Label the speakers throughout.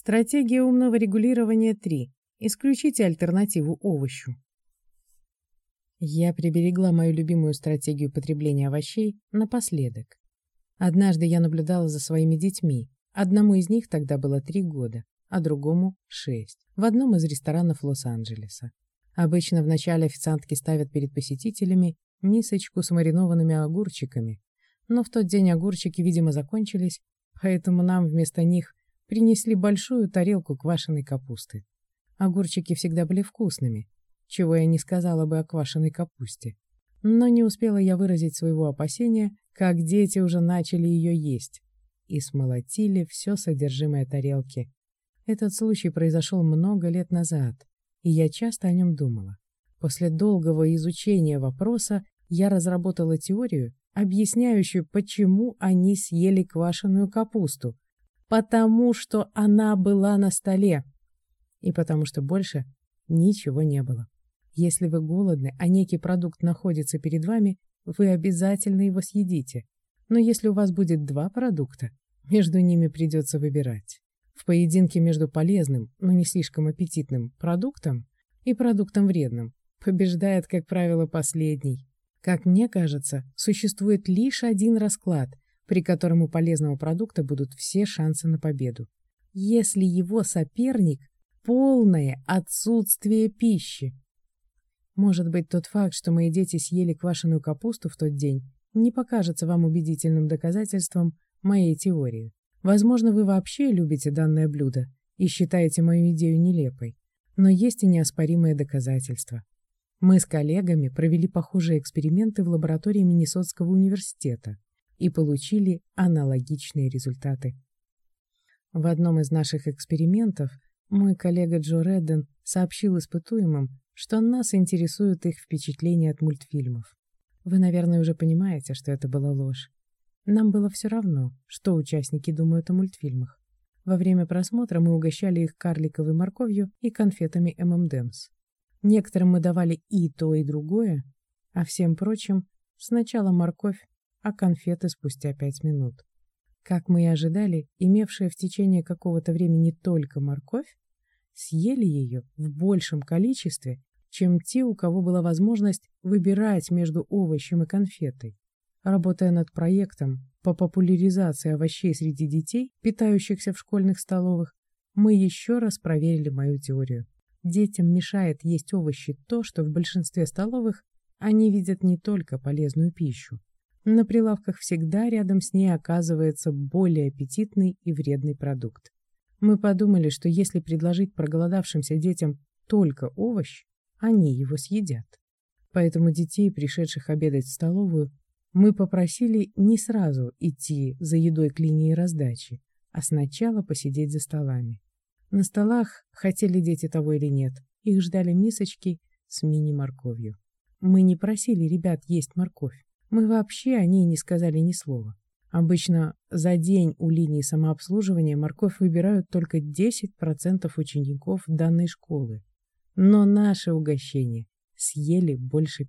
Speaker 1: Стратегия умного регулирования 3. Исключите альтернативу овощу. Я приберегла мою любимую стратегию потребления овощей напоследок. Однажды я наблюдала за своими детьми. Одному из них тогда было 3 года, а другому — 6, в одном из ресторанов Лос-Анджелеса. Обычно вначале официантки ставят перед посетителями мисочку с маринованными огурчиками, но в тот день огурчики, видимо, закончились, поэтому нам вместо них принесли большую тарелку квашеной капусты. Огурчики всегда были вкусными, чего я не сказала бы о квашеной капусте. Но не успела я выразить своего опасения, как дети уже начали ее есть и смолотили все содержимое тарелки. Этот случай произошел много лет назад, и я часто о нем думала. После долгого изучения вопроса я разработала теорию, объясняющую, почему они съели квашеную капусту. Потому что она была на столе. И потому что больше ничего не было. Если вы голодны, а некий продукт находится перед вами, вы обязательно его съедите. Но если у вас будет 2 продукта, между ними придется выбирать. В поединке между полезным, но не слишком аппетитным продуктом и продуктом вредным побеждает, как правило, последний. Как мне кажется, существует лишь один расклад, при котором у полезного продукта будут все шансы на победу. Если его соперник — полное отсутствие пищи. Может быть, тот факт, что мои дети съели квашеную капусту в тот день, не покажется вам убедительным доказательством моей теории. Возможно, вы вообще любите данное блюдо и считаете мою идею нелепой. Но есть и неоспоримые доказательства. Мы с коллегами провели похожие эксперименты в лаборатории Миннесотского университета и получили аналогичные результаты. В одном из наших экспериментов мой коллега Джо Редден сообщил испытуемым, что нас интересуют их впечатления от мультфильмов. Вы, наверное, уже понимаете, что это была ложь. Нам было все равно, что участники думают о мультфильмах. Во время просмотра мы угощали их карликовой морковью и конфетами M&M's. Некоторым мы давали и то, и другое, а всем прочим сначала морковь, а конфеты спустя 5 минут. Как мы и ожидали, имевшие в течение какого-то времени только морковь, съели ее в большем количестве, чем те, у кого была возможность выбирать между овощем и конфетой. Работая над проектом по популяризации овощей среди детей, питающихся в школьных столовых, мы еще раз проверили мою теорию. Детям мешает есть овощи то, что в большинстве столовых они видят не только полезную пищу. На прилавках всегда рядом с ней оказывается более аппетитный и вредный продукт. Мы подумали, что если предложить проголодавшимся детям только овощ, они его съедят. Поэтому детей, пришедших обедать в столовую, мы попросили не сразу идти за едой к линии раздачи, а сначала посидеть за столами. На столах, хотели дети того или нет, их ждали мисочки с мини-морковью. Мы не просили ребят есть морковь. Мы вообще о ней не сказали ни слова. Обычно за день у линии самообслуживания морковь выбирают только 10% учеников данной школы. Но наше угощение съели больше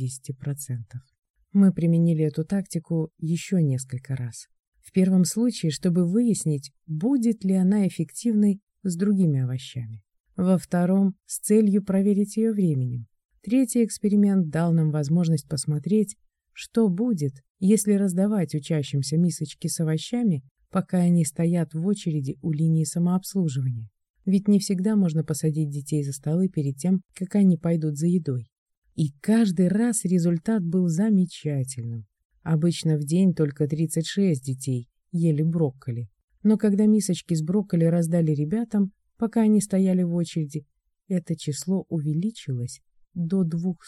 Speaker 1: 50%. Мы применили эту тактику еще несколько раз. В первом случае, чтобы выяснить, будет ли она эффективной с другими овощами. Во втором, с целью проверить ее временем. Третий эксперимент дал нам возможность посмотреть, что будет, если раздавать учащимся мисочки с овощами, пока они стоят в очереди у линии самообслуживания. Ведь не всегда можно посадить детей за столы перед тем, как они пойдут за едой. И каждый раз результат был замечательным. Обычно в день только 36 детей ели брокколи. Но когда мисочки с брокколи раздали ребятам, пока они стояли в очереди, это число увеличилось до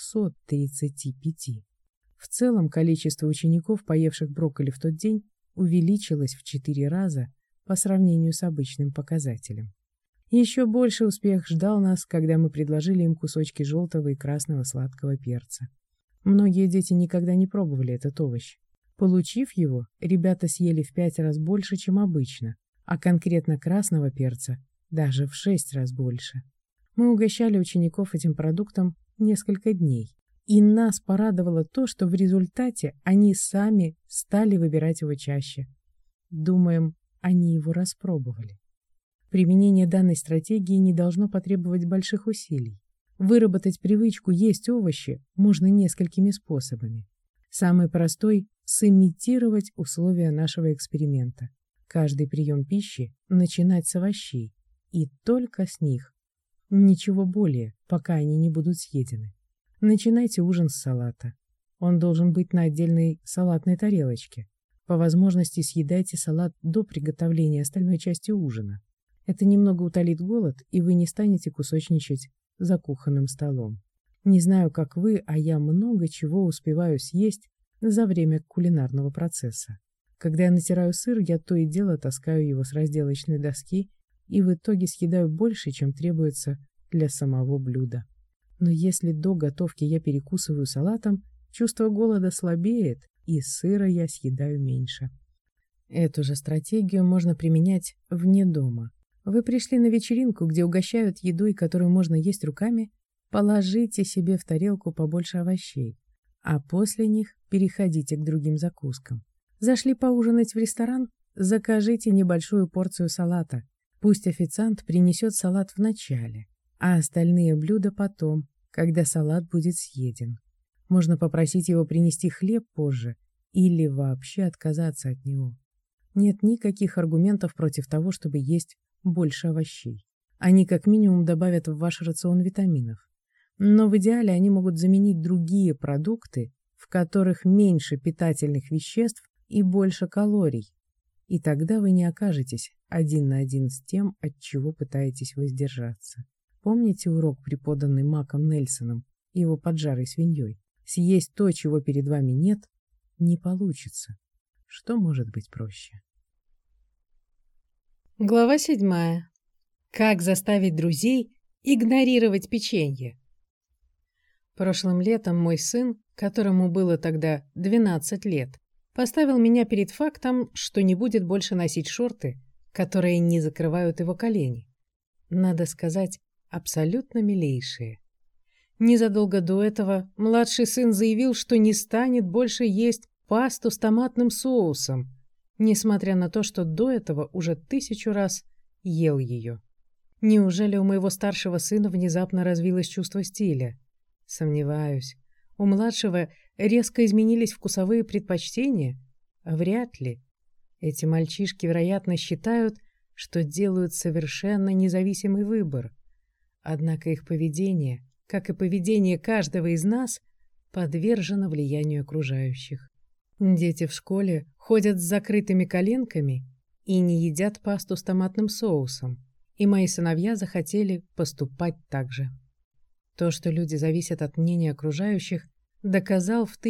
Speaker 1: 235. В целом количество учеников, поевших брокколи в тот день, увеличилось в 4 раза по сравнению с обычным показателем. Еще больше успех ждал нас, когда мы предложили им кусочки желтого и красного сладкого перца. Многие дети никогда не пробовали этот овощ. Получив его, ребята съели в 5 раз больше, чем обычно, а конкретно красного перца даже в 6 раз больше. Мы угощали учеников этим продуктом несколько дней. И нас порадовало то, что в результате они сами стали выбирать его чаще. Думаем, они его распробовали. Применение данной стратегии не должно потребовать больших усилий. Выработать привычку есть овощи можно несколькими способами. Самый простой – сымитировать условия нашего эксперимента. Каждый прием пищи начинать с овощей, и только с них. Ничего более, пока они не будут съедены. Начинайте ужин с салата. Он должен быть на отдельной салатной тарелочке. По возможности съедайте салат до приготовления остальной части ужина. Это немного утолит голод, и вы не станете кусочничать за кухонным столом. Не знаю, как вы, а я много чего успеваю съесть за время кулинарного процесса. Когда я натираю сыр, я то и дело таскаю его с разделочной доски и в итоге съедаю больше, чем требуется для самого блюда. Но если до готовки я перекусываю салатом, чувство голода слабеет, и сыра я съедаю меньше. Эту же стратегию можно применять вне дома. Вы пришли на вечеринку, где угощают едой, которую можно есть руками, положите себе в тарелку побольше овощей, а после них переходите к другим закускам. Зашли поужинать в ресторан? Закажите небольшую порцию салата. Пусть официант принесет салат в начале, а остальные блюда потом, когда салат будет съеден. Можно попросить его принести хлеб позже или вообще отказаться от него. Нет никаких аргументов против того, чтобы есть больше овощей. Они как минимум добавят в ваш рацион витаминов. Но в идеале они могут заменить другие продукты, в которых меньше питательных веществ и больше калорий. И тогда вы не окажетесь один на один с тем, от чего пытаетесь воздержаться. Помните урок, преподанный Маком Нельсоном и его поджарой свиньей? Съесть то, чего перед вами нет, не получится. Что может быть проще?
Speaker 2: Глава 7. Как заставить друзей игнорировать печенье? Прошлым летом мой сын, которому было тогда 12 лет, поставил меня перед фактом, что не будет больше носить шорты, которые не закрывают его колени. Надо сказать, абсолютно милейшие. Незадолго до этого младший сын заявил, что не станет больше есть пасту с томатным соусом, несмотря на то, что до этого уже 1000 раз ел ее. Неужели у моего старшего сына внезапно развилось чувство стиля? Сомневаюсь. У младшего резко изменились вкусовые предпочтения? Вряд ли. Эти мальчишки, вероятно, считают, что делают совершенно независимый выбор. Однако их поведение, как и поведение каждого из нас, подвержено влиянию окружающих. Дети в школе ходят с закрытыми коленками и не едят пасту с томатным соусом, и мои сыновья захотели поступать так же. То, что люди зависят от мнения окружающих, доказал в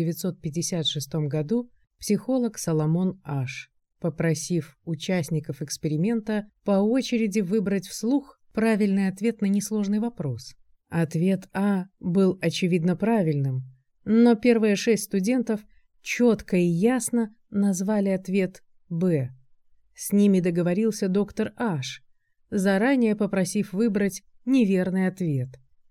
Speaker 2: 1956 году психолог Соломон Аш, попросив участников эксперимента по очереди выбрать вслух правильный ответ на несложный вопрос. Ответ А был очевидно правильным, но первые 6 студентов четко и ясно назвали ответ Б. С ними договорился доктор Аш, заранее попросив выбрать неверный ответ.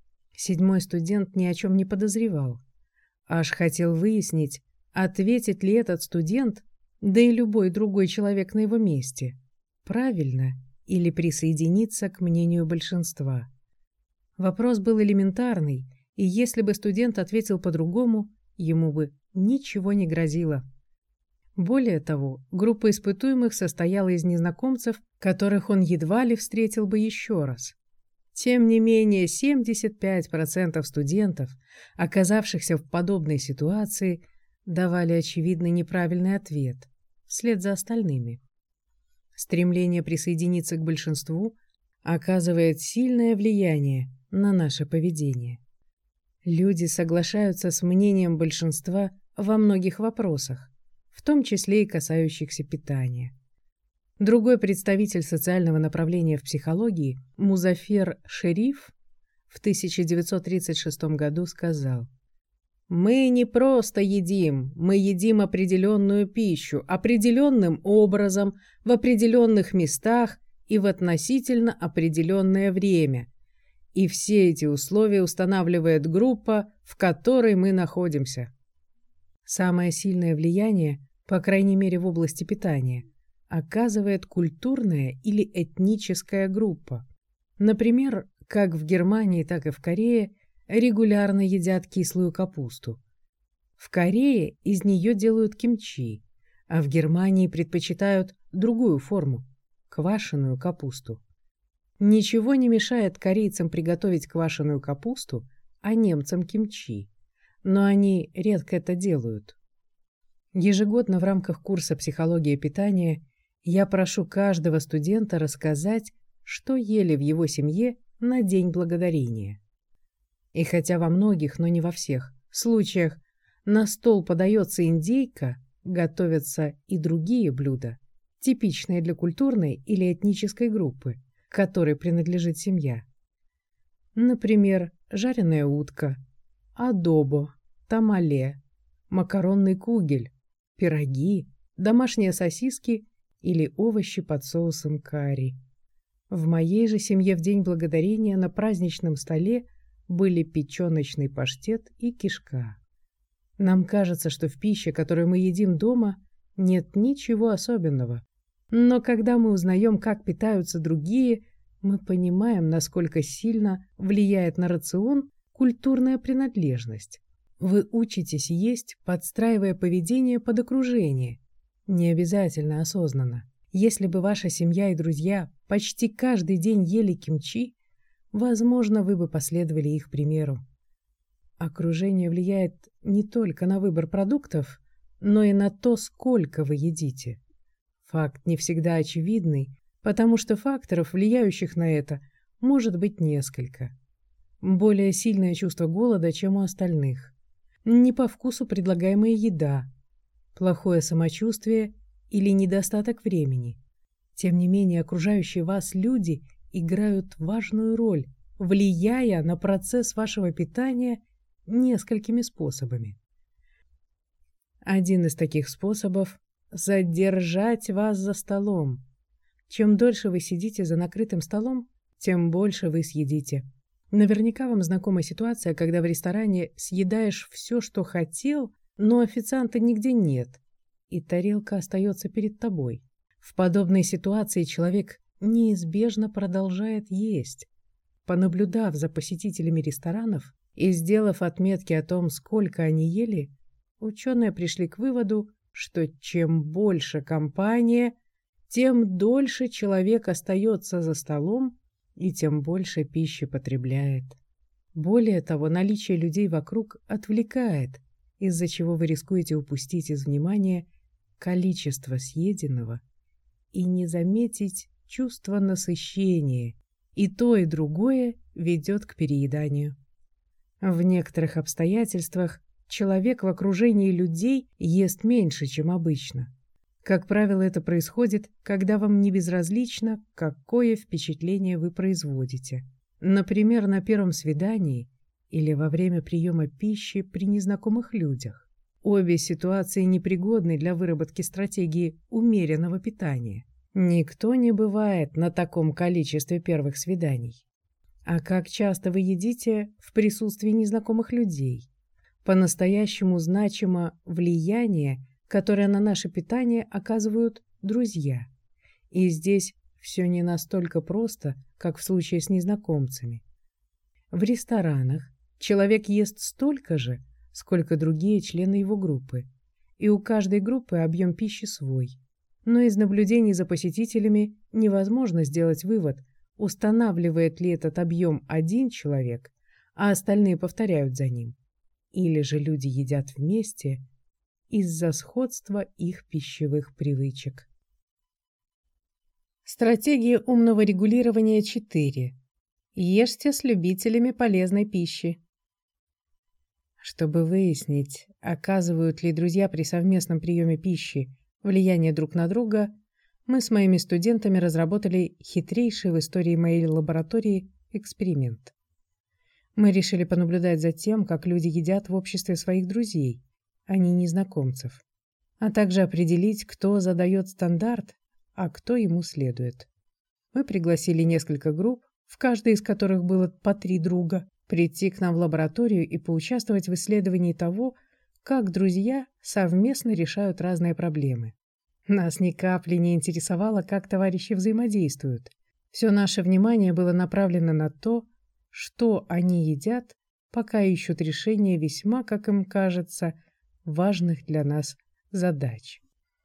Speaker 2: 7-й студент ни о чем не подозревал. Аш хотел выяснить, ответит ли этот студент, да и любой другой человек на его месте, правильно или присоединиться к мнению большинства. Вопрос был элементарный, и если бы студент ответил по-другому, ему бы ничего не грозило. Более того, группа испытуемых состояла из незнакомцев, которых он едва ли встретил бы еще раз. Тем не менее, 75% студентов, оказавшихся в подобной ситуации, давали очевидно неправильный ответ, вслед за остальными. Стремление присоединиться к большинству оказывает сильное влияние на наше поведение. Люди соглашаются с мнением большинства во многих вопросах, в том числе и касающихся питания. Другой представитель социального направления в психологии, Музафер Шериф, в 1936 году сказал: «Мы не просто едим, мы едим определенную пищу, определенным образом, в определенных местах и в относительно определенное время. И все эти условия устанавливает группа, в которой мы находимся». Самое сильное влияние, по крайней мере в области питания,
Speaker 1: оказывает культурная или этническая группа. Например, как в Германии, так и в Корее регулярно едят кислую капусту. В Корее из нее делают кимчи, а в Германии предпочитают другую форму – квашеную капусту. Ничего не мешает корейцам приготовить квашеную капусту, а немцам кимчи, но они редко это делают. Ежегодно в рамках курса «Психология питания» я прошу каждого студента рассказать, что ели в его семье на День Благодарения. И хотя во многих, но не во всех случаях на стол подается индейка, готовятся и другие блюда, типичные для культурной или этнической группы, к которой принадлежит семья. Например, жареная утка, адобо, тамале, макаронный кугель, пироги, домашние сосиски или овощи под соусом карри. В моей же семье в День Благодарения на праздничном столе были печёночный паштет и кишка. Нам кажется, что в пище, которую мы едим дома, нет ничего особенного. Но когда мы узнаем, как питаются другие, мы понимаем, насколько сильно влияет на рацион культурная принадлежность. Вы учитесь есть, подстраивая поведение под окружение, не обязательно осознанно. Если бы ваша семья и друзья почти каждый день ели кимчи, возможно, вы бы последовали их примеру. Окружение влияет не только на выбор продуктов, но и на то, сколько вы едите. Факт не всегда очевидный, потому что факторов, влияющих на это, может быть несколько. Более сильное чувство голода, чем у остальных. Не по вкусу предлагаемая еда, плохое самочувствие или недостаток времени. Тем не менее, окружающие вас люди играют важную роль, влияя на процесс вашего питания несколькими способами. Один из таких способов – задержать вас за столом. Чем дольше вы сидите за накрытым столом, тем больше вы съедите. Наверняка вам знакома ситуация, когда в ресторане съедаешь все, что хотел, но официанта нигде нет, и тарелка остается перед тобой. В подобной ситуации человек неизбежно продолжает есть. Понаблюдав за посетителями ресторанов и сделав отметки о том, сколько они ели, ученые пришли к выводу, что чем больше компания, тем дольше человек остается за столом и тем больше пищи потребляет. Более того, наличие людей вокруг отвлекает, из-за чего вы рискуете упустить из внимания количество съеденного и не заметить чувство насыщения, и то, и другое ведет к перееданию. В некоторых обстоятельствах человек в окружении людей ест меньше, чем обычно. Как правило, это происходит, когда вам не безразлично, какое впечатление вы производите. Например, на первом свидании или во время приема пищи при незнакомых людях. Обе ситуации непригодны для выработки стратегии умеренного питания. Никто не бывает на таком количестве первых свиданий. А как часто вы едите в присутствии незнакомых людей? По-настоящему значимо влияние, которое на наше питание оказывают друзья. И здесь все не настолько просто, как в случае с незнакомцами. В ресторанах человек ест столько же, сколько другие члены его группы, и у каждой группы объем пищи свой. Но из наблюдений за посетителями невозможно сделать вывод, устанавливает ли этот объем один человек, а остальные повторяют за ним. Или же люди едят вместе из-за сходства их пищевых привычек. Стратегия умного регулирования 4. Ешьте с любителями полезной пищи. Чтобы выяснить, оказывают ли друзья при совместном приеме пищи влияние друг на друга, мы с моими студентами разработали хитрейший в истории моей лаборатории эксперимент. Мы решили понаблюдать за тем, как люди едят в обществе своих друзей, а не незнакомцев, а также определить, кто задает стандарт, а кто ему следует. Мы пригласили несколько групп, в каждой из которых было по 3 друга, прийти к нам в лабораторию и поучаствовать в исследовании того, как друзья совместно решают разные проблемы.
Speaker 2: Нас ни капли не интересовало, как товарищи взаимодействуют. Все наше внимание было направлено на то, что они едят, пока ищут решение весьма, как им кажется, важных для нас задач.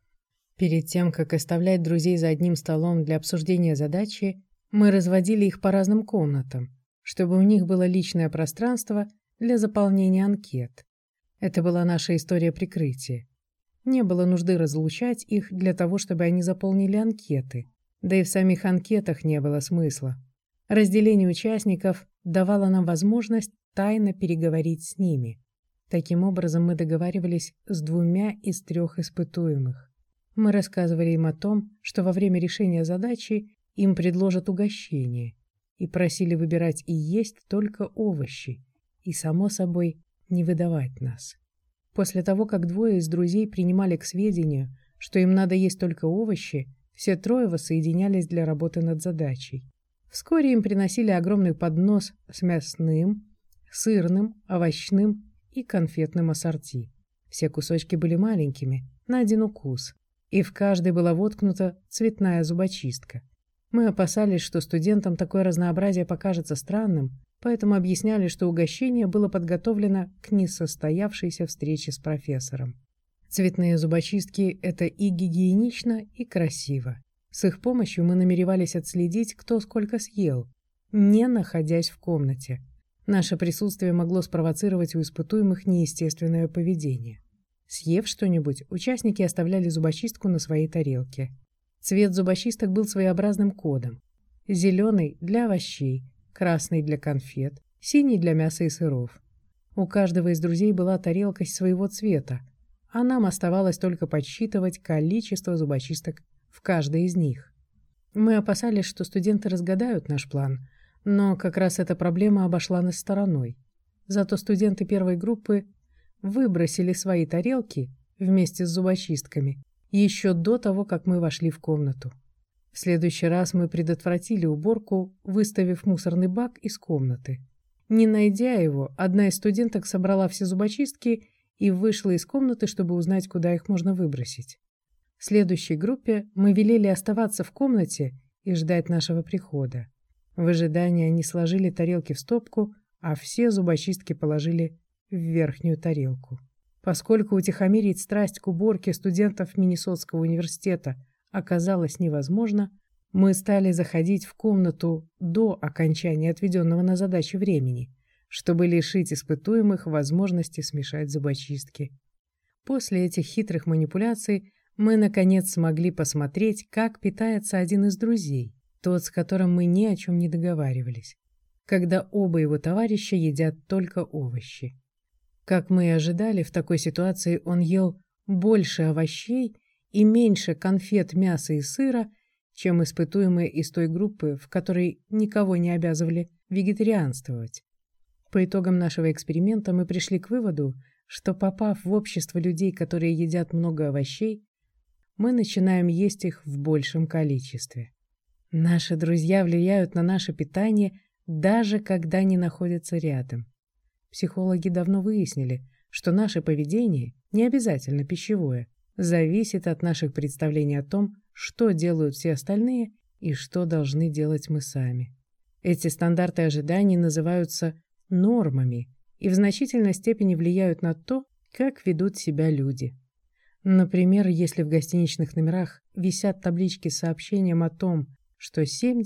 Speaker 2: Перед тем, как оставлять друзей за одним столом для обсуждения задачи, мы разводили их по разным комнатам, чтобы у них было личное пространство для заполнения анкет. Это была наша история прикрытия. Не было нужды разлучать их для того, чтобы они заполнили анкеты, да и в самих анкетах не было смысла. Разделение участников давало нам возможность тайно переговорить с ними. Таким образом, мы договаривались с 2 из 3 испытуемых. Мы рассказывали им о том, что во время решения задачи им предложат угощение, и просили выбирать и есть только овощи, и, само собой, не выдавать нас. После того, как 2 из друзей принимали к сведению, что им надо есть только овощи, все 3 воссоединялись для работы над задачей. Вскоре им приносили огромный поднос с мясным, сырным, овощным и конфетным ассорти. Все кусочки были маленькими, на 1 укус, и в каждой была воткнута цветная зубочистка. Мы опасались, что студентам такое разнообразие покажется странным, поэтому объясняли, что угощение было подготовлено к несостоявшейся встрече с профессором. Цветные зубочистки – это и гигиенично, и красиво. С их помощью мы намеревались отследить, кто сколько съел, не находясь в комнате. Наше присутствие могло спровоцировать у испытуемых неестественное поведение. Съев что-нибудь, участники оставляли зубочистку на своей тарелке. Цвет зубочисток был своеобразным кодом. Зеленый – для овощей, красный – для конфет, синий – для мяса и сыров. У каждого из друзей была тарелка своего цвета, а нам оставалось только подсчитывать количество зубочисток в каждой из них. Мы опасались, что студенты разгадают наш план, но как раз эта проблема обошла нас стороной. Зато студенты первой группы выбросили свои тарелки вместе с зубочистками еще до того, как мы вошли в комнату. В следующий раз мы предотвратили уборку, выставив мусорный бак из комнаты. Не найдя его, одна из студенток собрала все зубочистки и вышла из комнаты, чтобы узнать, куда их можно выбросить. В следующей группе мы велели оставаться в комнате и ждать нашего прихода. В ожидании они сложили тарелки в стопку, а все зубочистки положили в верхнюю тарелку. Поскольку утихомирить страсть к уборке студентов Миннесотского университета оказалось невозможно, мы стали заходить в комнату до окончания отведенного на задачу времени, чтобы лишить испытуемых возможности смешать зубочистки. После этих хитрых манипуляций мы, наконец, смогли посмотреть, как питается один из друзей, тот, с которым мы ни о чем не договаривались, когда оба его товарища едят только овощи. Как мы и ожидали, в такой ситуации он ел больше овощей и меньше конфет, мяса и сыра, чем испытуемые из той группы, в которой никого не обязывали вегетарианствовать. По итогам нашего эксперимента мы пришли к выводу, что, попав в общество людей, которые едят много овощей, мы начинаем есть их в большем количестве. Наши друзья влияют на наше питание, даже когда не находятся рядом. Психологи давно выяснили, что наше поведение, не обязательно пищевое, зависит от наших представлений о том, что делают все остальные и что должны делать мы сами. Эти стандарты ожиданий называются нормами и в значительной степени влияют на то, как ведут себя люди. Например, если в гостиничных номерах висят таблички с сообщением о том, что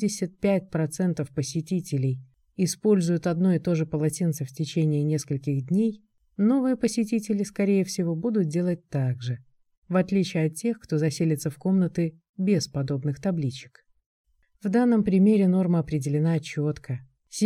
Speaker 2: 75% посетителей используют одно и то же полотенце в течение нескольких дней, новые посетители, скорее всего, будут делать так же, в отличие от тех, кто заселится в комнаты без подобных табличек. В данном примере норма определена четко.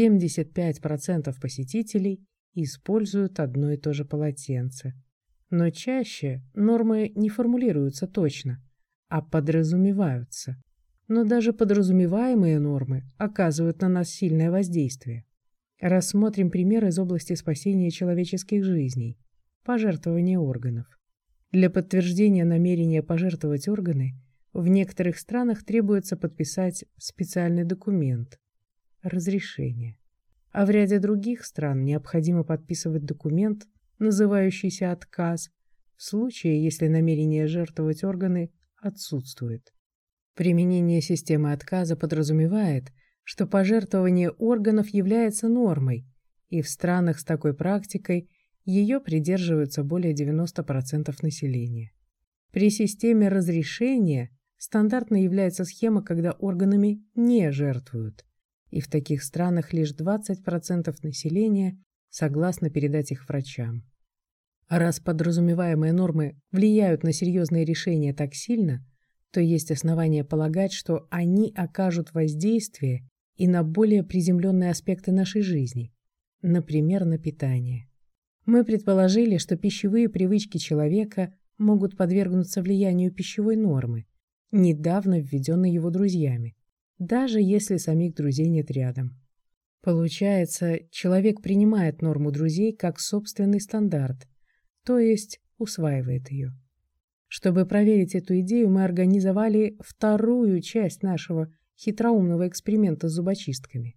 Speaker 2: 75% посетителей используют одно и то же полотенце. Но чаще нормы не формулируются точно, а подразумеваются. Но даже подразумеваемые нормы оказывают на нас сильное воздействие. Рассмотрим пример из области спасения человеческих жизней – пожертвования органов. Для подтверждения намерения пожертвовать органы в некоторых странах требуется подписать специальный документ – разрешение. А в ряде других стран необходимо подписывать документ, называющийся отказ, в случае, если намерение жертвовать органы
Speaker 1: отсутствует. Применение системы отказа подразумевает, что пожертвование органов является нормой, и в странах с такой практикой ее придерживаются более 90% населения. При системе разрешения стандартной является схема, когда органами не жертвуют, и в таких странах лишь 20% населения согласно передать их врачам. А раз подразумеваемые нормы влияют на серьезные решения так сильно, то есть основания полагать, что они окажут воздействие и на более приземленные аспекты нашей жизни, например, на питание. Мы предположили, что пищевые привычки человека могут подвергнуться влиянию пищевой нормы, недавно введенной его друзьями, даже если самих друзей нет рядом. Получается, человек принимает норму друзей как собственный стандарт, то есть усваивает ее. Чтобы проверить эту идею, мы организовали вторую часть нашего хитроумного эксперимента с зубочистками.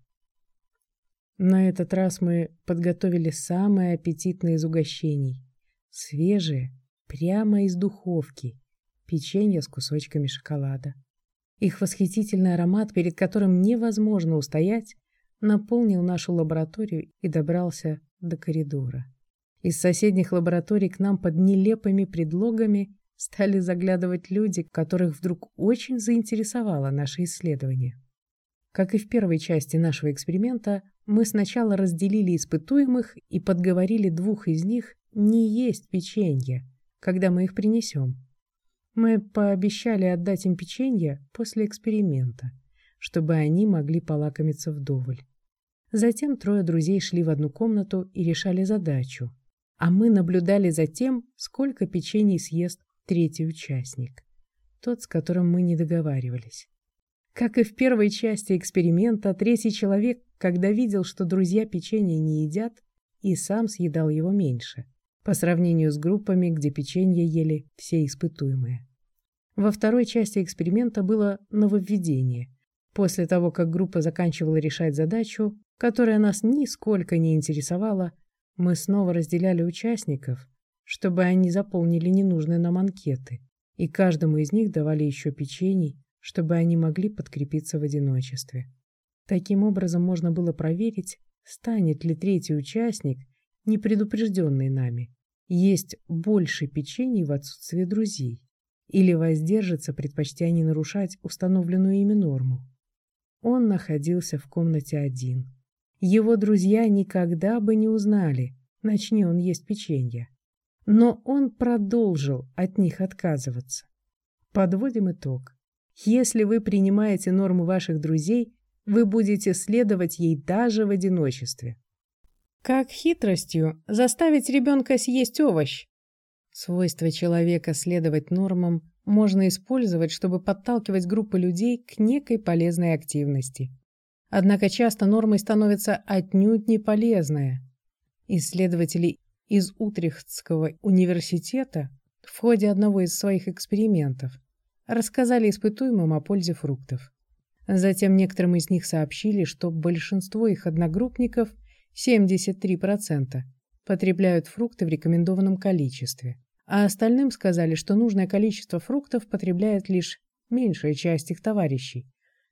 Speaker 1: На этот раз мы подготовили самое аппетитное из угощений. Свежее, прямо из духовки, печенье с кусочками шоколада. Их восхитительный аромат, перед которым невозможно устоять, наполнил нашу лабораторию и добрался до коридора. Из соседних лабораторий к нам под нелепыми предлогами стали заглядывать люди, которых вдруг очень заинтересовало наше исследование. Как и в первой части нашего эксперимента, мы сначала разделили испытуемых и подговорили двух из них не есть печенье, когда мы их принесем. Мы пообещали отдать им печенье после эксперимента, чтобы они могли полакомиться вдоволь. Затем трое друзей шли в одну комнату и решали задачу, а мы наблюдали за тем, сколько печений съест третий участник, тот, с которым мы не договаривались. Как и в первой части эксперимента, третий человек, когда видел, что друзья печенье не едят, и сам съедал его меньше, по сравнению с группами, где печенье ели все испытуемые. Во второй части эксперимента было нововведение. После того, как группа заканчивала решать задачу, которая нас нисколько не интересовала, мы снова разделяли участников, чтобы они заполнили ненужные нам анкеты, и каждому из них давали еще печений, чтобы они могли подкрепиться в одиночестве. Таким образом можно было проверить, станет ли третий участник, не предупрежденный нами, есть больше печений в отсутствие друзей, или воздержится, предпочтя не нарушать установленную ими норму. Он находился в комнате один. Его друзья никогда бы не узнали, начни он есть печенье. Но он продолжил от них отказываться. Подводим итог. Если вы принимаете норму ваших друзей, вы будете следовать ей даже в одиночестве. Как хитростью заставить ребенка съесть овощ? Свойство человека следовать нормам можно использовать, чтобы подталкивать группы людей к некой полезной активности. Однако часто нормой становится отнюдь не полезная. Исследователи из Утрехтского университета в ходе одного из своих экспериментов рассказали испытуемым о пользе фруктов. Затем некоторым из них сообщили, что большинство их одногруппников, 73%, потребляют фрукты в рекомендованном количестве, а остальным сказали, что нужное количество фруктов потребляет лишь меньшая часть их товарищей,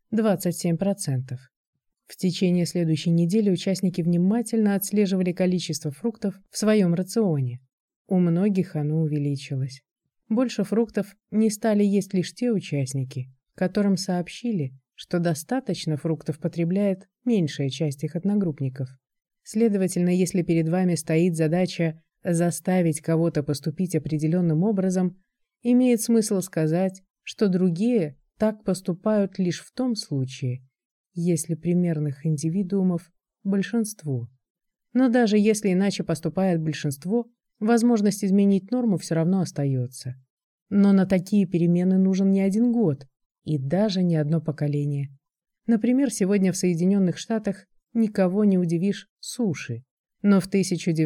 Speaker 1: 27%. В течение следующей недели участники внимательно отслеживали количество фруктов в своем рационе. У многих оно увеличилось. Больше фруктов не стали есть лишь те участники, которым сообщили, что достаточно фруктов потребляет меньшая часть их одногруппников. Следовательно, если перед вами стоит задача заставить кого-то поступить определенным образом, имеет смысл сказать, что другие так поступают лишь в том случае, если примерных индивидуумов большинство. Но даже если иначе поступает большинство, возможность изменить норму все равно остается. Но на такие перемены нужен не один год и даже не одно поколение. Например, сегодня в Соединенных Штатах никого не удивишь суши. Но в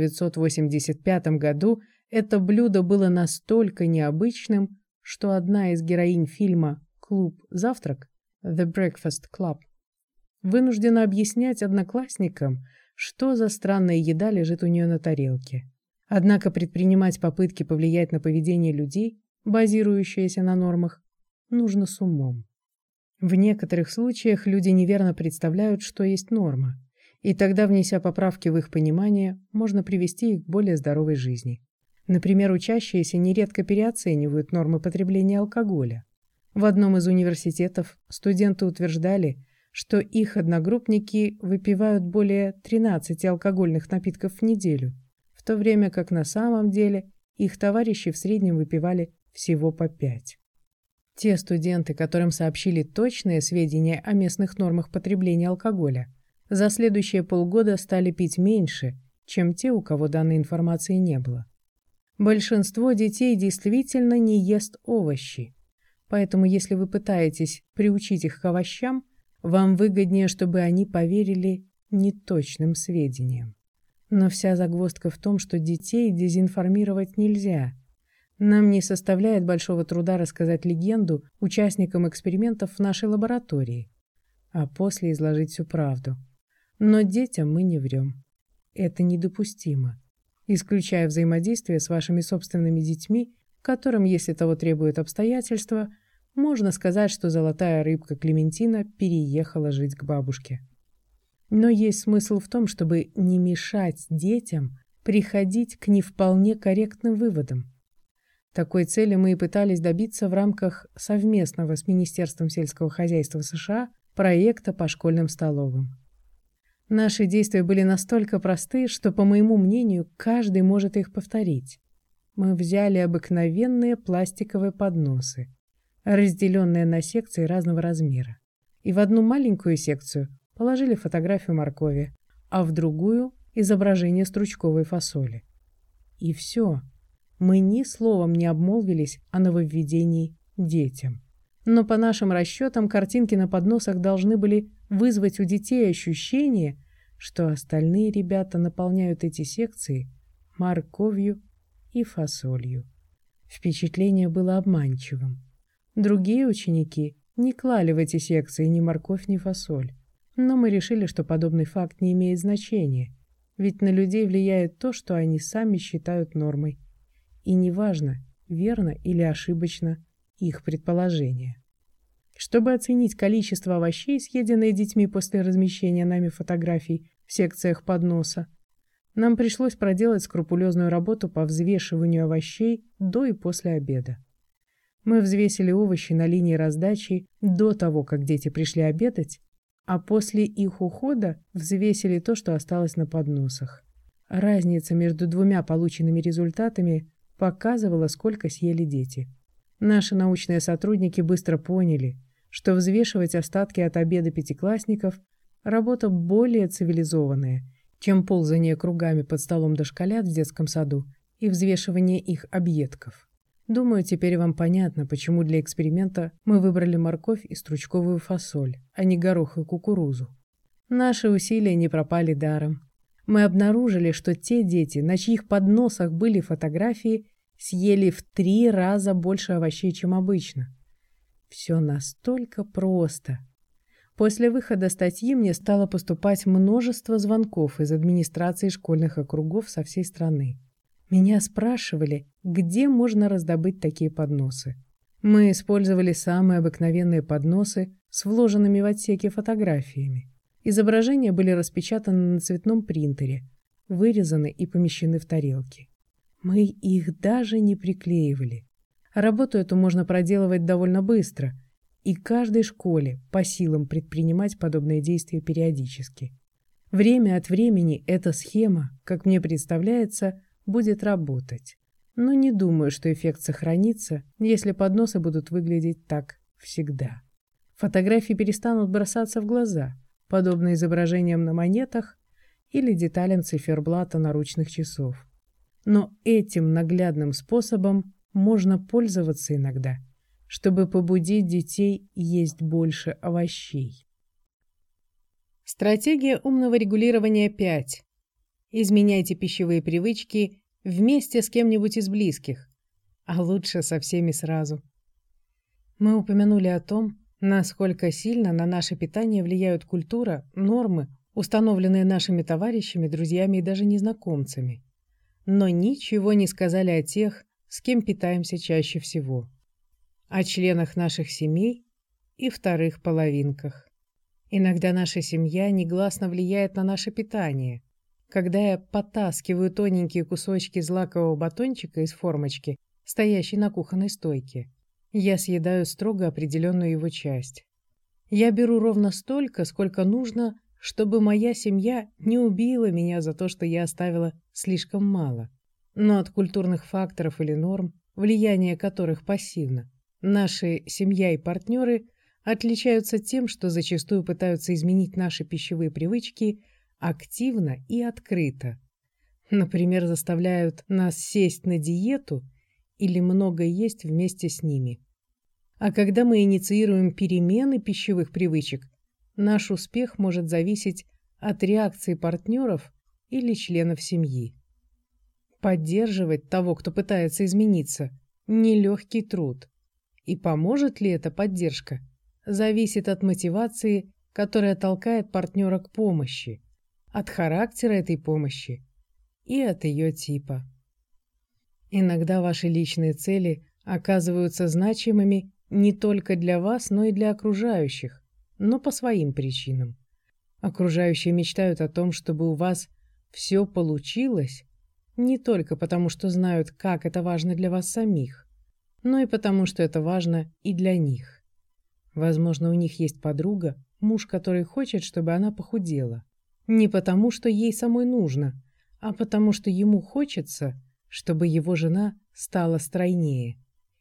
Speaker 1: 1985 году это блюдо было настолько необычным, что одна из героинь фильма «Клуб Завтрак» The Breakfast Club вынуждена объяснять одноклассникам, что за странная еда лежит у нее на тарелке. Однако предпринимать попытки повлиять на поведение людей, базирующиеся на нормах, нужно с умом. В некоторых случаях люди неверно представляют, что есть норма, и тогда, внеся поправки в их понимание, можно привести их к более здоровой жизни. Например, учащиеся нередко переоценивают нормы потребления алкоголя. В одном из университетов студенты утверждали, что их одногруппники выпивают более 13 алкогольных напитков в неделю, в то время как на самом деле их товарищи в среднем выпивали всего по 5. Те студенты, которым сообщили точные сведения о местных нормах потребления алкоголя, за следующие полгода стали пить меньше, чем те, у кого данной информации не было. Большинство детей действительно не ест овощи, поэтому если вы пытаетесь приучить их к овощам, вам выгоднее, чтобы они поверили неточным сведениям. Но вся загвоздка в том, что детей дезинформировать нельзя. Нам не составляет большого труда рассказать легенду участникам экспериментов в нашей лаборатории, а после изложить всю правду. Но детям мы не врем. Это недопустимо. Исключая взаимодействие с вашими собственными детьми, которым, если того требуют обстоятельства, можно сказать, что золотая рыбка Клементина переехала жить к бабушке. Но есть смысл в том, чтобы не мешать детям приходить к не вполне корректным выводам. Такой цели мы и пытались добиться в рамках совместного с Министерством сельского хозяйства США проекта по школьным столовым. Наши действия были настолько просты, что, по моему мнению, каждый может их повторить. Мы взяли обыкновенные пластиковые подносы, разделенные на секции разного размера, и в одну маленькую секцию положили фотографию моркови, а в другую – изображение стручковой фасоли. И все. Мы ни словом не обмолвились о нововведении детям. Но по нашим расчетам картинки на подносах должны были вызвать у детей ощущение, что остальные ребята наполняют эти секции морковью и фасолью. Впечатление было обманчивым. Другие ученики не клали в эти секции ни морковь, ни фасоль. Но мы решили, что подобный факт не имеет значения, ведь на людей влияет то, что они сами считают нормой. И неважно, верно или ошибочно их предположение. Чтобы оценить количество овощей, съеденные детьми после размещения нами фотографий в секциях подноса, нам пришлось проделать скрупулезную работу по взвешиванию овощей до и после обеда. Мы взвесили овощи на линии раздачи до того, как дети пришли обедать, а после их ухода взвесили то, что осталось на подносах. Разница между двумя полученными результатами показывала, сколько съели дети. Наши научные сотрудники быстро поняли, что взвешивать остатки от обеда пятиклассников – работа более цивилизованная, чем ползание кругами под столом дошколят в детском саду и взвешивание их объедков. Думаю, теперь вам понятно, почему для эксперимента мы выбрали морковь и стручковую фасоль, а не горох и кукурузу. Наши усилия не пропали даром. Мы обнаружили, что те дети, на чьих подносах были фотографии, съели в 3 раза больше овощей, чем обычно. Все настолько просто. После выхода статьи мне стало поступать множество звонков из администрации школьных округов со всей страны. Меня спрашивали, где можно раздобыть такие подносы. Мы использовали самые обыкновенные подносы с вложенными в отсеки фотографиями. Изображения были распечатаны на цветном принтере, вырезаны и помещены в тарелки. Мы их даже не приклеивали. Работу эту можно проделывать довольно быстро, и каждой школе по силам предпринимать подобные действия периодически. Время от времени эта схема, как мне представляется, будет работать. Но не думаю, что эффект сохранится, если подносы будут выглядеть так всегда. Фотографии перестанут бросаться в глаза, подобно изображениям на монетах или деталям циферблата наручных часов. Но этим наглядным способом можно пользоваться иногда, чтобы побудить детей есть больше овощей. Стратегия умного регулирования 5. Изменяйте пищевые привычки вместе с кем-нибудь из близких, а лучше со всеми сразу. Мы упомянули о том, насколько сильно на наше питание влияют культура, нормы, установленные нашими товарищами, друзьями и даже незнакомцами. Но ничего не сказали о тех, с кем питаемся чаще всего.
Speaker 2: о членах наших семей и вторых половинках. Иногда наша семья негласно влияет на наше питание. Когда я потаскиваю тоненькие кусочки злакового батончика из формочки, стоящей на кухонной стойке, я съедаю строго определенную его часть. Я беру ровно столько, сколько нужно, чтобы моя семья не убила меня за то, что я оставила слишком мало. Но от культурных факторов или норм, влияние которых пассивно, наши семья и партнеры отличаются тем, что зачастую пытаются изменить наши пищевые привычки активно и открыто. Например, заставляют нас сесть на диету или много есть вместе с ними. А когда мы инициируем перемены пищевых привычек, наш успех может зависеть от реакции партнеров или членов семьи. Поддерживать того, кто пытается измениться, нелегкий труд. И поможет ли эта поддержка, зависит от мотивации, которая толкает партнера к помощи, от характера этой помощи и от ее типа. Иногда ваши личные цели оказываются значимыми не только для вас, но и для окружающих, но по своим причинам. Окружающие мечтают о том, чтобы у вас все получилось, не только потому, что знают, как это важно для вас самих, но и потому, что это важно и для них. Возможно, у них есть подруга, муж, который хочет, чтобы она похудела. Не потому, что ей самой нужно, а потому, что ему хочется, чтобы его жена стала стройнее.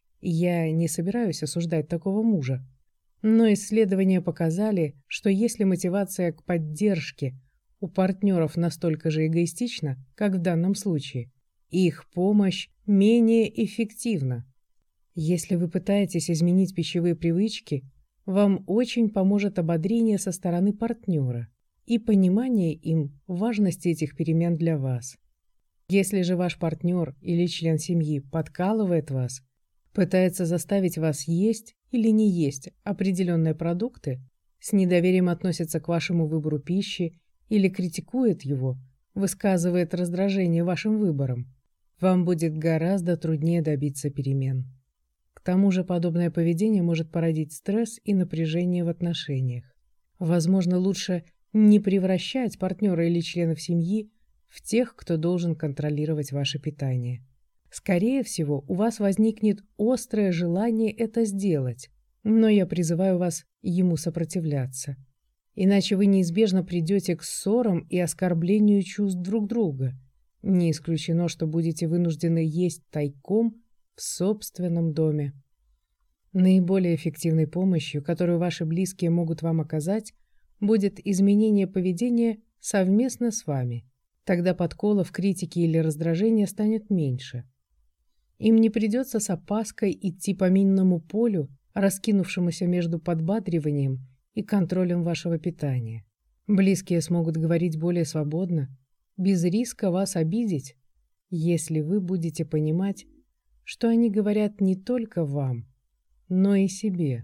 Speaker 2: Я не собираюсь осуждать такого мужа. Но исследования показали, что если мотивация к поддержке у партнеров настолько же эгоистична, как в данном случае, их помощь менее эффективна. Если вы пытаетесь изменить пищевые привычки, вам очень поможет ободрение со стороны партнера и понимание им важности этих перемен для вас. Если же ваш партнер или член семьи подкалывает вас, пытается заставить вас есть или не есть определенные продукты, с недоверием относится к вашему выбору пищи или критикует его, высказывает раздражение вашим выбором, вам будет гораздо труднее добиться перемен. К тому же подобное поведение может породить стресс и напряжение в отношениях. Возможно, лучше не превращать партнера или членов семьи в тех, кто должен контролировать ваше питание. Скорее всего, у вас возникнет острое желание это сделать, но я призываю вас ему сопротивляться. Иначе вы неизбежно придете к ссорам и оскорблению чувств друг друга. Не исключено, что будете вынуждены есть тайком в собственном доме. Наиболее эффективной помощью, которую ваши близкие могут вам оказать, будет изменение поведения совместно с вами. Тогда подколов, критики или раздражения станет меньше. Им не придется с опаской идти по минному полю, раскинувшемуся между подбадриванием и контролем вашего питания. Близкие смогут говорить более свободно, без риска вас обидеть, если вы будете понимать, что они говорят не только вам, но и себе.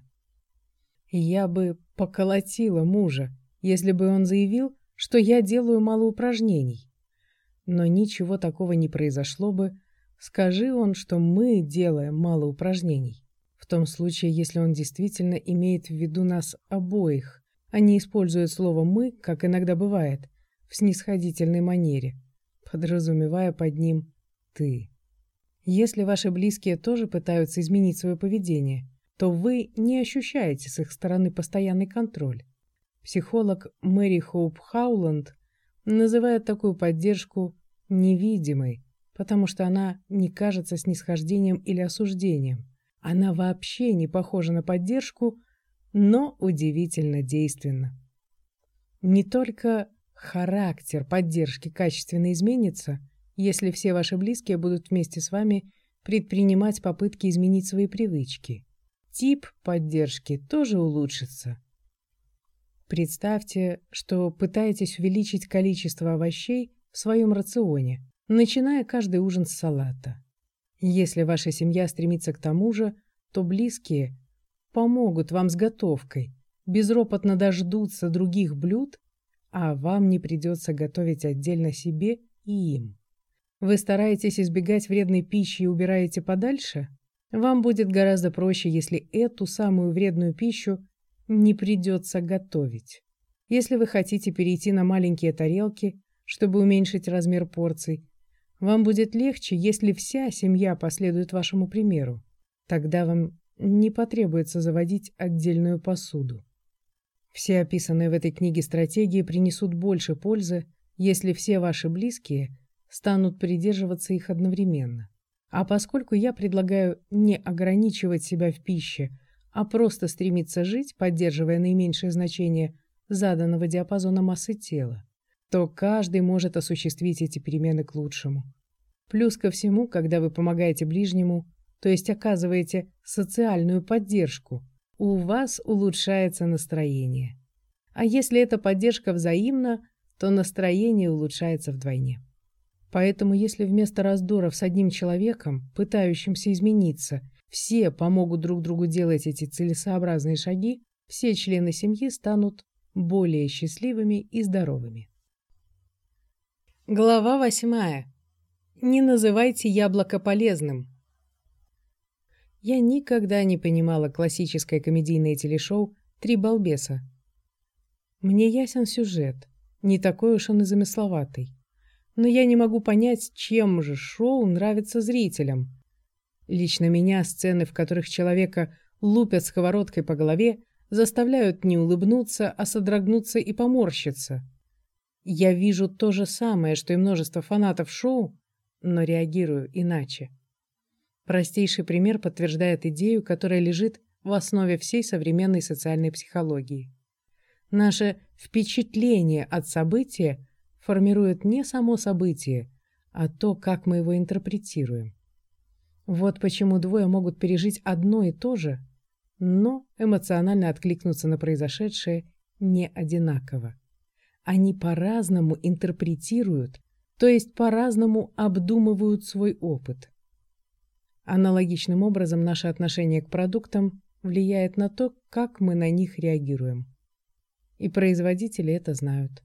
Speaker 2: Я бы поколотила мужа, если бы он заявил, что я делаю мало упражнений. Но ничего такого не произошло бы, скажи он, что мы делаем мало упражнений. В том случае, если он действительно имеет в виду нас обоих, а не использует слово «мы», как иногда бывает, в снисходительной манере, подразумевая под ним «ты». Если ваши близкие тоже пытаются изменить свое поведение, то вы не ощущаете с их стороны постоянный контроль. Психолог Мэри Хоуп Хауланд называет такую поддержку невидимой, потому что она не кажется снисхождением или осуждением. Она вообще не похожа на поддержку, но удивительно действенна. Не только характер поддержки качественно изменится, если все ваши близкие будут вместе с вами предпринимать попытки изменить свои привычки. Тип поддержки тоже улучшится. Представьте, что пытаетесь увеличить количество овощей в своем рационе, начиная каждый ужин с салата. Если ваша семья стремится к тому же, то близкие помогут вам с готовкой, безропотно дождутся других блюд, а вам не придется готовить отдельно себе и им. Вы стараетесь избегать вредной пищи и убираете подальше?
Speaker 1: Вам будет гораздо проще, если эту самую вредную пищу не придется готовить. Если вы хотите перейти на маленькие тарелки, чтобы уменьшить размер порций, вам будет легче, если вся семья последует вашему примеру. Тогда вам не потребуется заводить отдельную посуду. Все описанные в этой книге стратегии принесут больше пользы, если все ваши близкие станут придерживаться их одновременно. А поскольку я предлагаю не ограничивать себя в пище, а просто стремиться жить, поддерживая наименьшее значение заданного диапазона массы тела, то каждый может осуществить эти перемены к лучшему. Плюс ко всему, когда вы помогаете ближнему, то есть оказываете социальную поддержку, у вас улучшается настроение. А если эта поддержка взаимна, то настроение улучшается вдвойне. Поэтому если вместо раздоров с одним человеком, пытающимся измениться, все помогут друг другу делать эти целесообразные шаги, все члены семьи станут более счастливыми и здоровыми. Глава 8. Не называйте яблоко полезным. Я никогда не понимала классическое комедийное телешоу «Три балбеса». Мне ясен сюжет, не такой уж он и замысловатый. Но я не могу понять, чем же шоу нравится зрителям. Лично меня сцены, в которых человека лупят сковородкой по голове, заставляют не улыбнуться, а содрогнуться и поморщиться. Я вижу то же самое, что и множество фанатов шоу, но реагирую иначе. Простейший пример подтверждает идею, которая лежит в основе всей современной социальной психологии. Наше впечатление от события формирует не само событие, а то, как мы его интерпретируем. Вот почему двое могут пережить одно и то же, но эмоционально откликнуться на произошедшее не одинаково. Они по-разному интерпретируют, то есть по-разному обдумывают свой опыт. Аналогичным образом наше отношение к продуктам влияет на то, как мы на них реагируем. И производители это знают.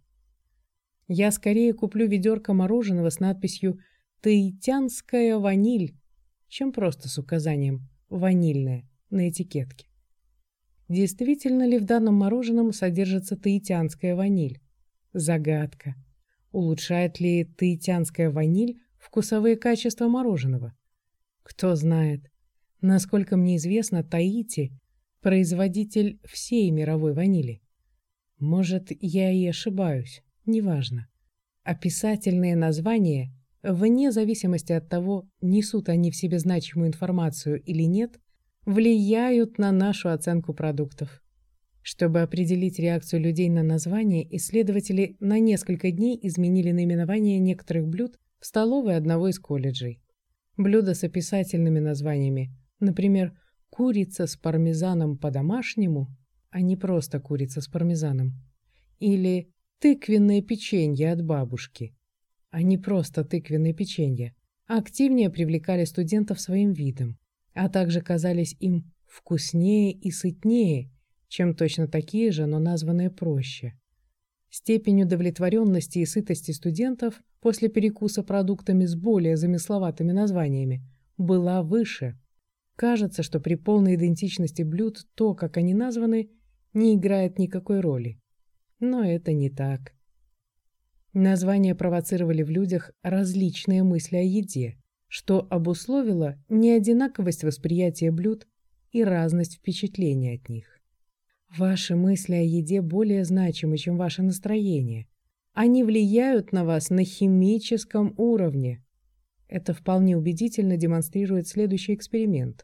Speaker 1: Я скорее куплю ведерко мороженого с надписью «Таитянская ваниль», чем просто с указанием «ванильное» на этикетке. Действительно ли в данном мороженом содержится таитянская ваниль? Загадка. Улучшает ли таитянская ваниль вкусовые качества мороженого? Кто знает. Насколько мне известно, Таити – производитель всей мировой ванили. Может, я и ошибаюсь, неважно. Описательные названия, вне зависимости от того, несут они в себе значимую информацию или нет, влияют на нашу оценку продуктов. Чтобы определить реакцию людей на название, исследователи на несколько дней изменили наименование некоторых блюд в столовой одного из колледжей. Блюда с описательными названиями, например, «курица с пармезаном по-домашнему», а не просто «курица с пармезаном», или «тыквенное печенье от бабушки», а не просто «тыквенное печенье», активнее привлекали студентов своим видом, а также казались им вкуснее и сытнее, чем точно такие же, но названные проще. Степень удовлетворенности и сытости студентов после перекуса продуктами с более замысловатыми названиями была выше. Кажется, что при полной идентичности блюд то, как они названы, не играет никакой роли. Но это не так. Названия провоцировали в людях различные мысли о еде, что обусловило неодинаковость восприятия блюд и разность впечатлений от них. Ваши мысли о еде более значимы, чем ваше настроение. Они влияют на вас на химическом уровне. Это вполне убедительно демонстрирует следующий эксперимент.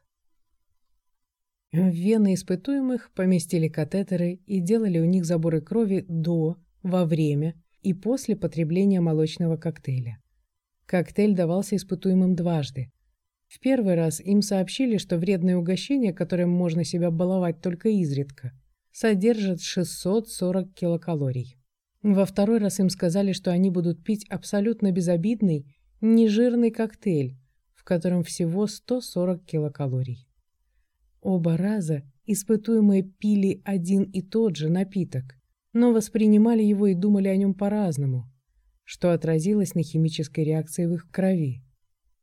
Speaker 1: В вены испытуемых поместили катетеры и делали у них заборы крови до, во время и после потребления молочного коктейля. Коктейль давался испытуемым дважды. В первый раз им сообщили, что вредное угощение, которым можно себя баловать только изредка, содержит 640 килокалорий. Во второй раз им сказали, что они будут пить абсолютно безобидный, нежирный коктейль, в котором всего 140 килокалорий. Оба раза испытуемые пили один и тот же напиток, но воспринимали его и думали о нем по-разному, что отразилось на химической реакции в их крови.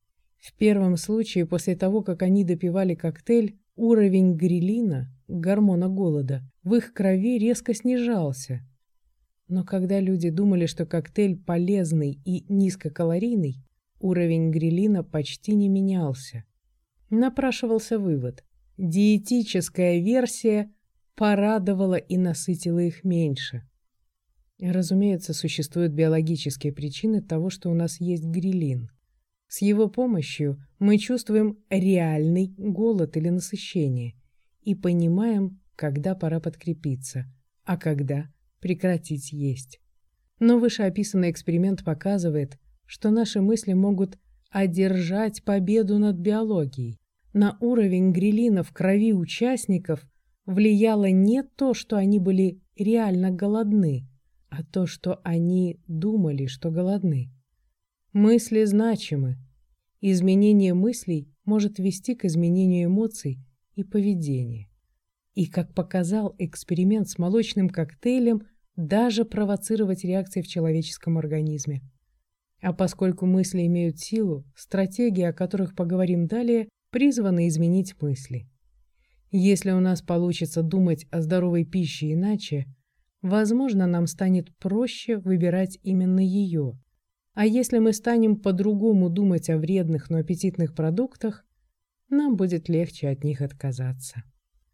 Speaker 1: В первом случае, после того, как они допивали коктейль, уровень грелина, гормона голода, в их крови резко снижался. Но когда люди думали, что коктейль полезный и низкокалорийный, уровень грелина почти не менялся. Напрашивался вывод: диетическая версия порадовала и насытила их меньше. Разумеется, существуют биологические причины того, что у нас есть грелин. С его помощью мы чувствуем реальный голод или насыщение и понимаем, когда пора подкрепиться, а когда прекратить есть. Но вышеописанный эксперимент показывает, что наши мысли могут одержать победу над биологией. На уровень грелина в крови участников влияло не то, что они были реально голодны, а то, что они думали, что голодны. Мысли значимы. Изменение мыслей может вести к изменению эмоций и поведения. И, как показал эксперимент с молочным коктейлем, даже провоцировать реакции в человеческом организме. А поскольку мысли имеют силу, стратегии, о которых поговорим далее, призваны изменить мысли. Если у нас получится думать о здоровой пище иначе, возможно, нам станет проще выбирать именно ее. А если мы станем по-другому думать о вредных, но аппетитных продуктах, нам будет легче от них отказаться.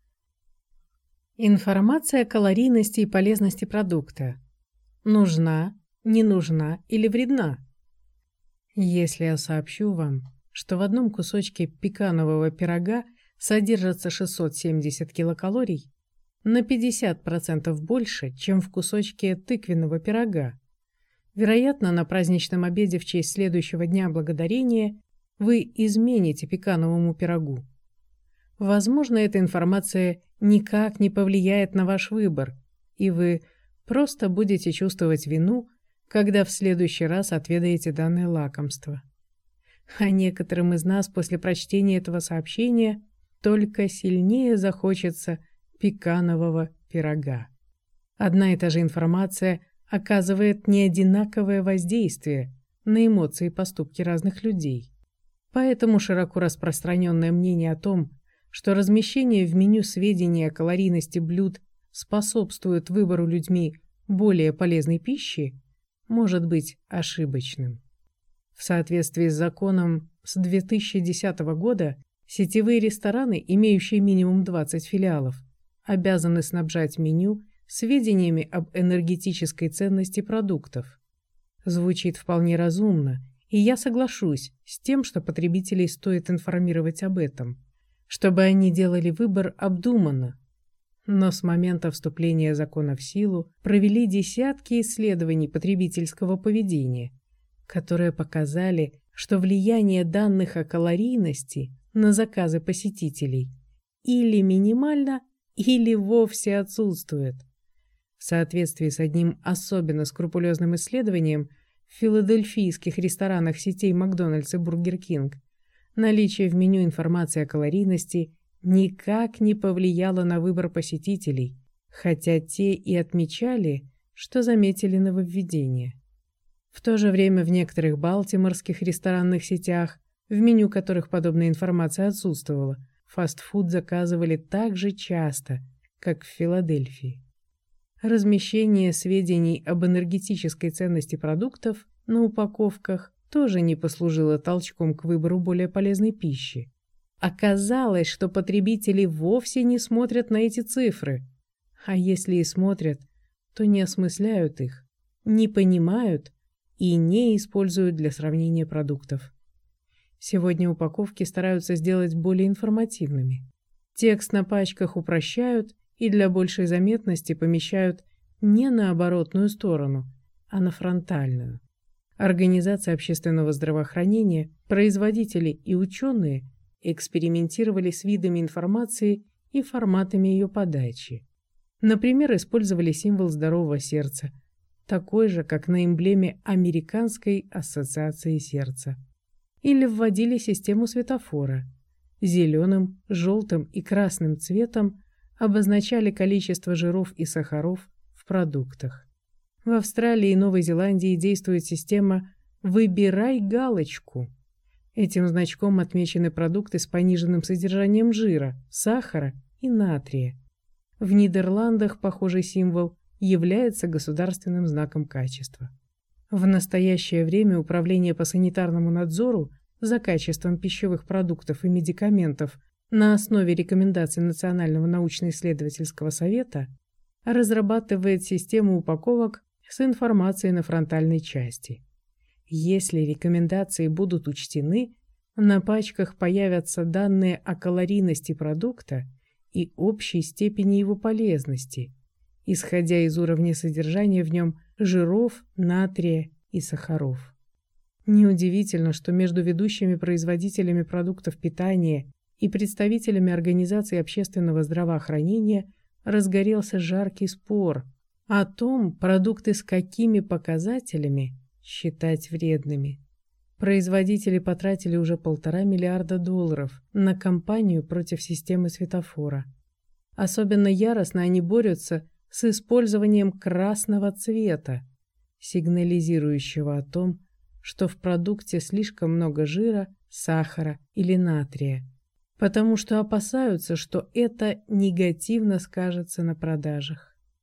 Speaker 2: Информация о калорийности и полезности продукта. Нужна, не нужна или вредна?
Speaker 1: Если я сообщу вам, что в одном кусочке пеканового пирога содержится 670 килокалорий, на 50% больше, чем в кусочке тыквенного пирога, вероятно, на праздничном обеде в честь следующего Дня Благодарения вы измените пекановому пирогу. Возможно, эта информация никак не повлияет на ваш выбор, и вы просто будете чувствовать вину, когда в следующий раз отведаете данное лакомство. А некоторым из нас после прочтения этого сообщения только сильнее захочется пеканового пирога. Одна и та же информация оказывает неодинаковое воздействие на эмоции и поступки разных людей. Поэтому широко распространенное мнение о том, что размещение в меню сведений о калорийности блюд способствует выбору людьми более полезной пищи, может быть ошибочным. В соответствии с законом с 2010 года сетевые рестораны, имеющие минимум 20 филиалов, обязаны снабжать меню сведениями об энергетической ценности продуктов. Звучит вполне разумно, и я соглашусь с тем, что потребителей стоит информировать об этом, чтобы они делали выбор обдуманно. Но с момента вступления закона в силу провели десятки исследований потребительского поведения, которые показали, что влияние данных о калорийности на заказы посетителей или минимально, или вовсе отсутствует. В соответствии с одним особенно скрупулезным исследованием в филадельфийских ресторанах сетей Макдональдс и Бургер Кинг наличие в меню информации о калорийности никак не повлияло на выбор посетителей, хотя те и отмечали, что заметили нововведение. В то же время в некоторых балтиморских ресторанных сетях, в меню которых подобная информация отсутствовала, фастфуд заказывали так же часто, как в Филадельфии. Размещение сведений об энергетической ценности продуктов на упаковках тоже не послужило толчком к выбору более полезной пищи. Оказалось, что потребители вовсе не смотрят на эти цифры, а если и смотрят, то не осмысляют их, не понимают и не используют для сравнения продуктов. Сегодня упаковки стараются сделать более информативными. Текст на пачках упрощают и для большей заметности помещают не на оборотную сторону, а на фронтальную. Организация общественного здравоохранения, производители и ученые экспериментировали с видами информации и форматами ее подачи. Например, использовали символ здорового сердца, такой же, как на эмблеме Американской ассоциации сердца. Или вводили систему светофора. Зеленым, желтым и красным цветом обозначали количество жиров и сахаров в продуктах. В Австралии и Новой Зеландии действует система «Выбирай галочку». Этим значком отмечены продукты с пониженным содержанием жира, сахара и натрия. В Нидерландах похожий символ является государственным знаком качества. В настоящее время Управление по санитарному надзору за качеством пищевых продуктов и медикаментов на основе рекомендаций Национального научно-исследовательского совета разрабатывает систему упаковок с информацией на фронтальной части. Если рекомендации будут учтены, на пачках появятся данные о калорийности продукта и общей степени его полезности, исходя из уровня содержания в нем жиров, натрия и сахаров. Неудивительно, что между ведущими производителями продуктов питания и представителями организаций общественного здравоохранения разгорелся жаркий спор о том, продукты с какими показателями считать вредными. Производители потратили уже $1,5 миллиарда на кампанию против системы светофора. Особенно яростно они борются с использованием красного цвета, сигнализирующего о том, что в продукте слишком много жира, сахара или натрия, потому что опасаются, что это негативно скажется на продажах.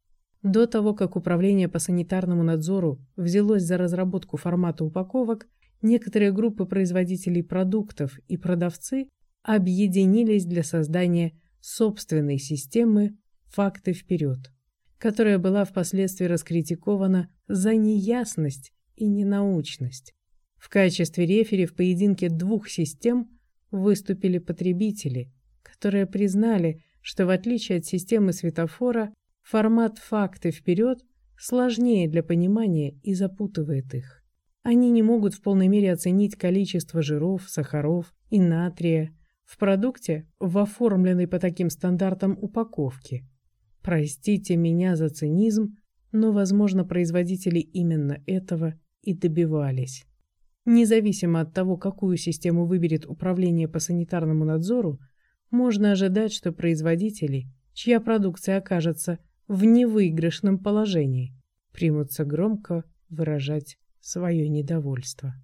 Speaker 1: До того, как Управление по санитарному надзору взялось за разработку формата упаковок, некоторые группы производителей продуктов и продавцы объединились для создания собственной системы «Факты вперед», которая была впоследствии раскритикована за неясность и ненаучность. В качестве рефери в поединке двух систем выступили потребители, которые признали, что в отличие от системы светофора, формат «Факты вперед» сложнее для понимания и запутывает их. Они не могут в полной мере оценить количество жиров, сахаров и натрия в продукте, в оформленной по таким стандартам упаковке. Простите меня за цинизм, но, возможно, производители именно этого и добивались. Независимо от того, какую систему выберет Управление по санитарному надзору, можно ожидать, что производители, чья продукция окажется в невыигрышном положении, примутся громко выражать свое недовольство.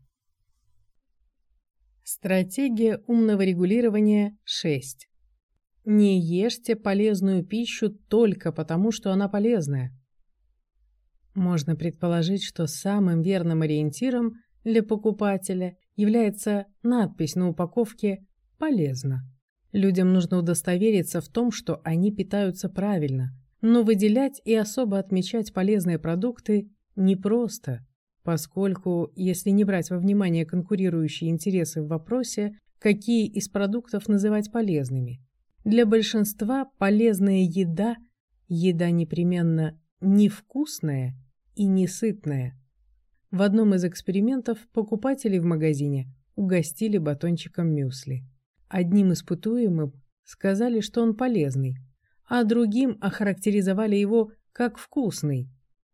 Speaker 1: Стратегия умного регулирования 6. Не ешьте полезную пищу только потому, что она полезная. Можно предположить, что самым верным ориентиром для покупателя является надпись на упаковке «Полезно». Людям нужно удостовериться в том, что они питаются правильно, но выделять и особо отмечать полезные продукты непросто, поскольку, если не брать во внимание конкурирующие интересы в вопросе, какие из продуктов называть полезными. Для большинства полезная еда – еда непременно невкусная и несытная. В одном из экспериментов покупателей в магазине угостили батончиком мюсли. Одним испытуемым сказали, что он полезный, а другим охарактеризовали его как вкусный.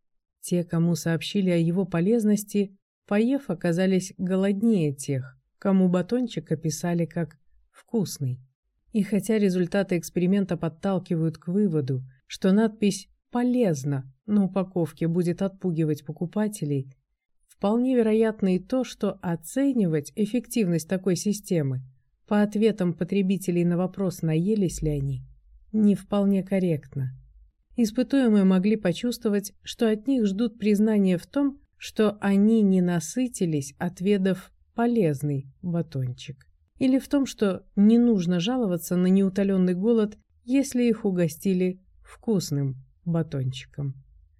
Speaker 1: Те, кому сообщили о его полезности, поев, оказались голоднее тех, кому батончик описали как вкусный. И хотя результаты эксперимента подталкивают к выводу, что надпись «полезно» на упаковке будет отпугивать покупателей, вполне вероятно и то, что оценивать эффективность такой системы по ответам потребителей на вопрос, наелись ли они, не вполне корректно. Испытуемые могли почувствовать, что от них ждут признания в том, что они не насытились, отведав полезный батончик. Или в том, что не нужно жаловаться на неутоленный голод, если их угостили вкусным батончиком.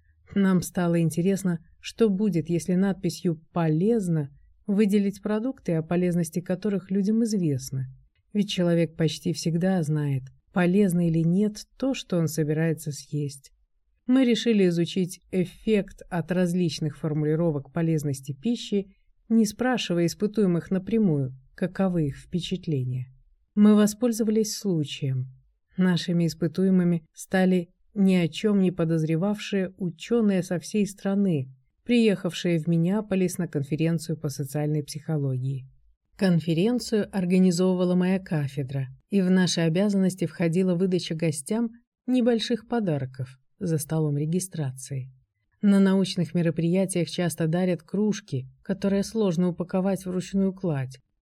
Speaker 1: Нам стало интересно, что будет, если надписью «полезно» выделить продукты, о полезности которых людям известно. Ведь человек почти всегда знает, полезно или нет то, что он собирается съесть. Мы решили изучить эффект от различных формулировок полезности пищи, не спрашивая испытуемых напрямую, каковы их впечатления. Мы воспользовались случаем. Нашими испытуемыми стали ни о чем не подозревавшие ученые со всей страны, приехавшие в Миннеаполис на конференцию по социальной психологии. Конференцию организовывала моя кафедра, и в наши обязанности входила выдача гостям небольших подарков за столом регистрации. На научных мероприятиях часто дарят кружки, которые сложно упаковать в ручную кладь,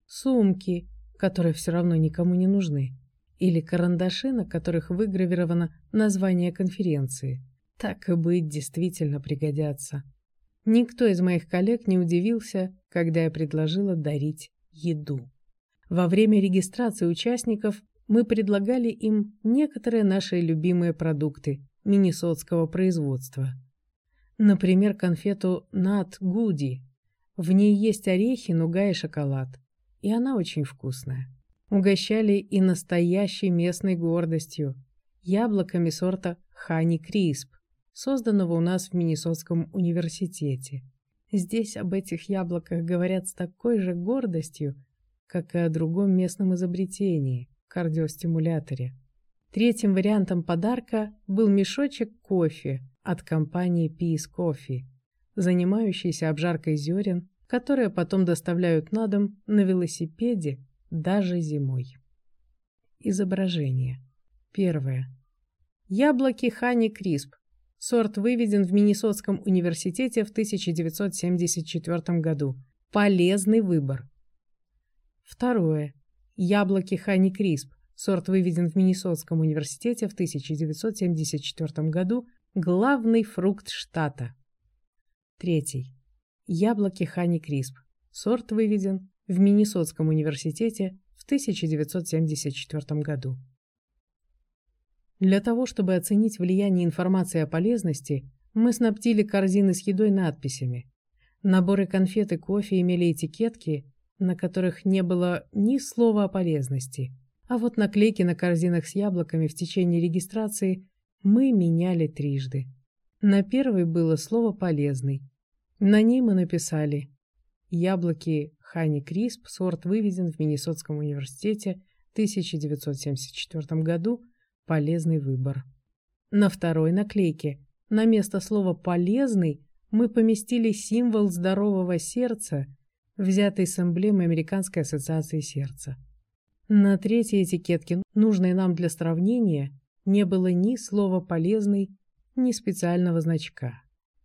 Speaker 1: сумки, которые все равно никому не нужны, или карандаши, на которых выгравировано название конференции. Так и быть, действительно пригодятся. Никто из моих коллег не удивился, когда я предложила дарить еду. Во время регистрации участников мы предлагали им некоторые наши любимые продукты миннесотского производства. Например, конфету Nut Goody. В ней есть орехи, нуга и шоколад, и она очень вкусная. Угощали и настоящей местной гордостью – яблоками сорта Honey Crisp, созданного у нас в Миннесотском университете. Здесь об этих яблоках говорят с такой же гордостью, как и о другом местном изобретении – кардиостимуляторе. Третьим вариантом подарка был мешочек кофе от компании Peace Coffee, занимающейся обжаркой зерен, которые потом доставляют на дом на велосипеде даже зимой. Изображение. Первое. Яблоки Honey Crisp. Сорт выведен в Миннесотском университете в 1974 году. Полезный выбор. Второе. Яблоки Honey Crisp. Сорт выведен в Миннесотском университете в 1974 году. Главный фрукт штата. Третий. Яблоки Honey Crisp. Сорт выведен в Миннесотском университете в 1974 году. Для того, чтобы оценить влияние информации о полезности, мы снабдили корзины с едой надписями. Наборы конфет и кофе имели этикетки, на которых не было ни слова о полезности, а вот наклейки на корзинах с яблоками в течение регистрации мы меняли трижды. На первой было слово «полезный». На ней мы написали «Яблоки Honey Crisp, сорт выведен в Миннесотском университете в 1974 году, полезный выбор». На второй наклейке на место слова «полезный» мы поместили символ здорового сердца, взятый с эмблемы Американской ассоциации сердца. На третьей этикетке, нужной нам для сравнения, не было ни слова «полезный», ни специального значка.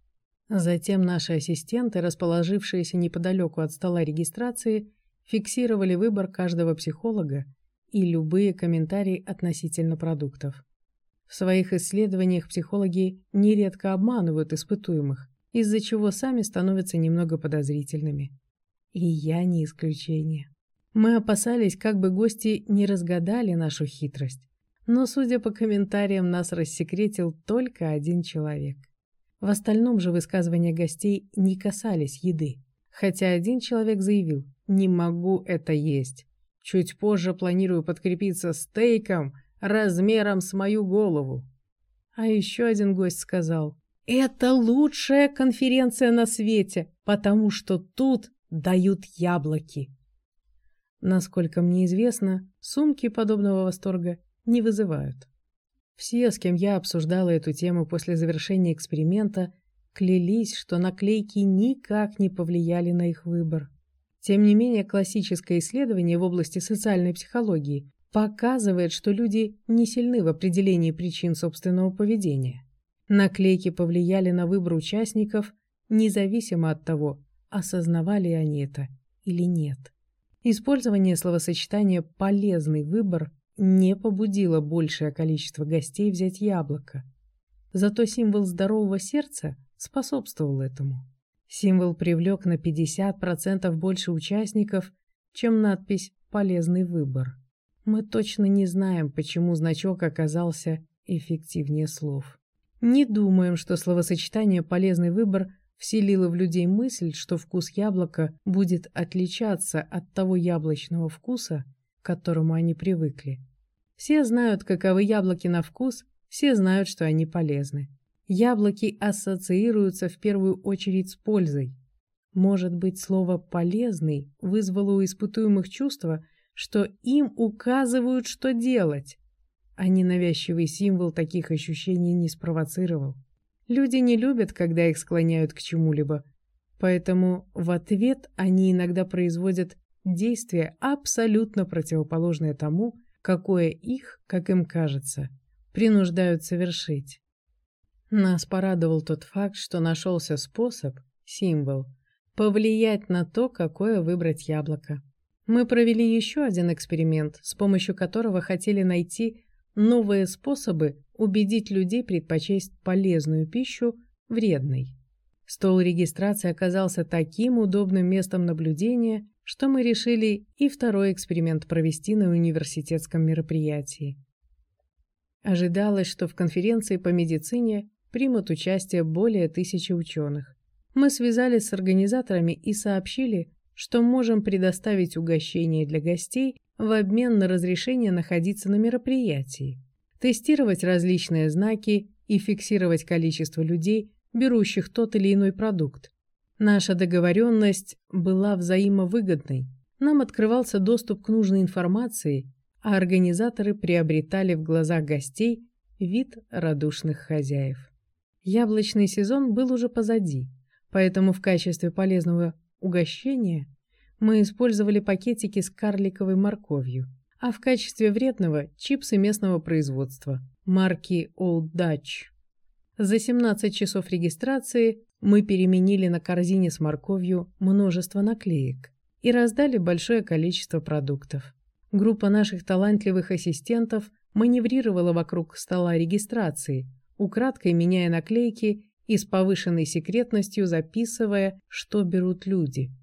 Speaker 1: Затем наши ассистенты, расположившиеся неподалеку от стола регистрации, фиксировали выбор каждого психолога и любые комментарии относительно продуктов. В своих исследованиях психологи нередко обманывают испытуемых, из-за чего сами становятся немного подозрительными. И я не исключение. Мы опасались, как бы гости не разгадали нашу хитрость, но, судя по комментариям, нас рассекретил только один человек. В остальном же высказывания гостей не касались еды, хотя один человек заявил: «Не могу это есть. Чуть позже планирую подкрепиться стейком размером с мою голову». А еще один гость сказал: «Это лучшая конференция на свете, потому что тут дают яблоки». Насколько мне известно, сумки подобного восторга не вызывают. Все, с кем я обсуждала эту тему после завершения эксперимента, клялись, что наклейки никак не повлияли на их выбор. Тем не менее, классическое исследование в области социальной психологии показывает, что люди не сильны в определении причин собственного поведения. Наклейки повлияли на выбор участников, независимо от того, осознавали они это или нет. Использование словосочетания «полезный выбор» не побудило большее количество гостей взять яблоко. Зато символ здорового сердца способствовал этому. Символ привлек на 50% больше участников, чем надпись «полезный выбор». Мы точно не знаем, почему значок оказался эффективнее слов. Не думаем, что словосочетание «полезный выбор» вселило в людей мысль, что вкус яблока будет отличаться от того яблочного вкуса, к которому они привыкли. Все знают, каковы яблоки на вкус, все знают, что они полезны. Яблоки ассоциируются в первую очередь с пользой. Может быть, слово «полезный» вызвало у испытуемых чувство, что им указывают, что делать, а ненавязчивый символ таких ощущений не спровоцировал. Люди не любят, когда их склоняют к чему-либо, поэтому в ответ они иногда производят действия, абсолютно противоположные тому, какое их, как им кажется, принуждают совершить. Нас порадовал тот факт, что нашелся способ, символ, повлиять на то, какое выбрать яблоко.
Speaker 2: Мы провели еще один эксперимент, с помощью которого хотели найти новые способы убедить людей предпочесть полезную пищу вредной. Стол регистрации оказался таким удобным местом наблюдения, что мы решили и второй эксперимент провести на университетском мероприятии. Ожидалось, что в конференции по медицине примут участие более 1000 ученых. Мы связались с организаторами и сообщили, что можем предоставить угощение для гостей в обмен на разрешение находиться на мероприятии, тестировать различные знаки и фиксировать количество людей, берущих тот или иной продукт. Наша договоренность была взаимовыгодной. Нам открывался доступ к нужной информации, а организаторы приобретали в глазах гостей вид радушных хозяев. Яблочный сезон был уже позади, поэтому в качестве полезного угощения мы использовали пакетики с карликовой морковью, а в качестве вредного – чипсы местного производства, марки Old Dutch. За 17 часов регистрации мы переменили на корзине с морковью множество наклеек и раздали большое количество продуктов. Группа наших талантливых ассистентов маневрировала вокруг стола регистрации, украдкой меняя наклейки и с повышенной секретностью записывая, что берут люди.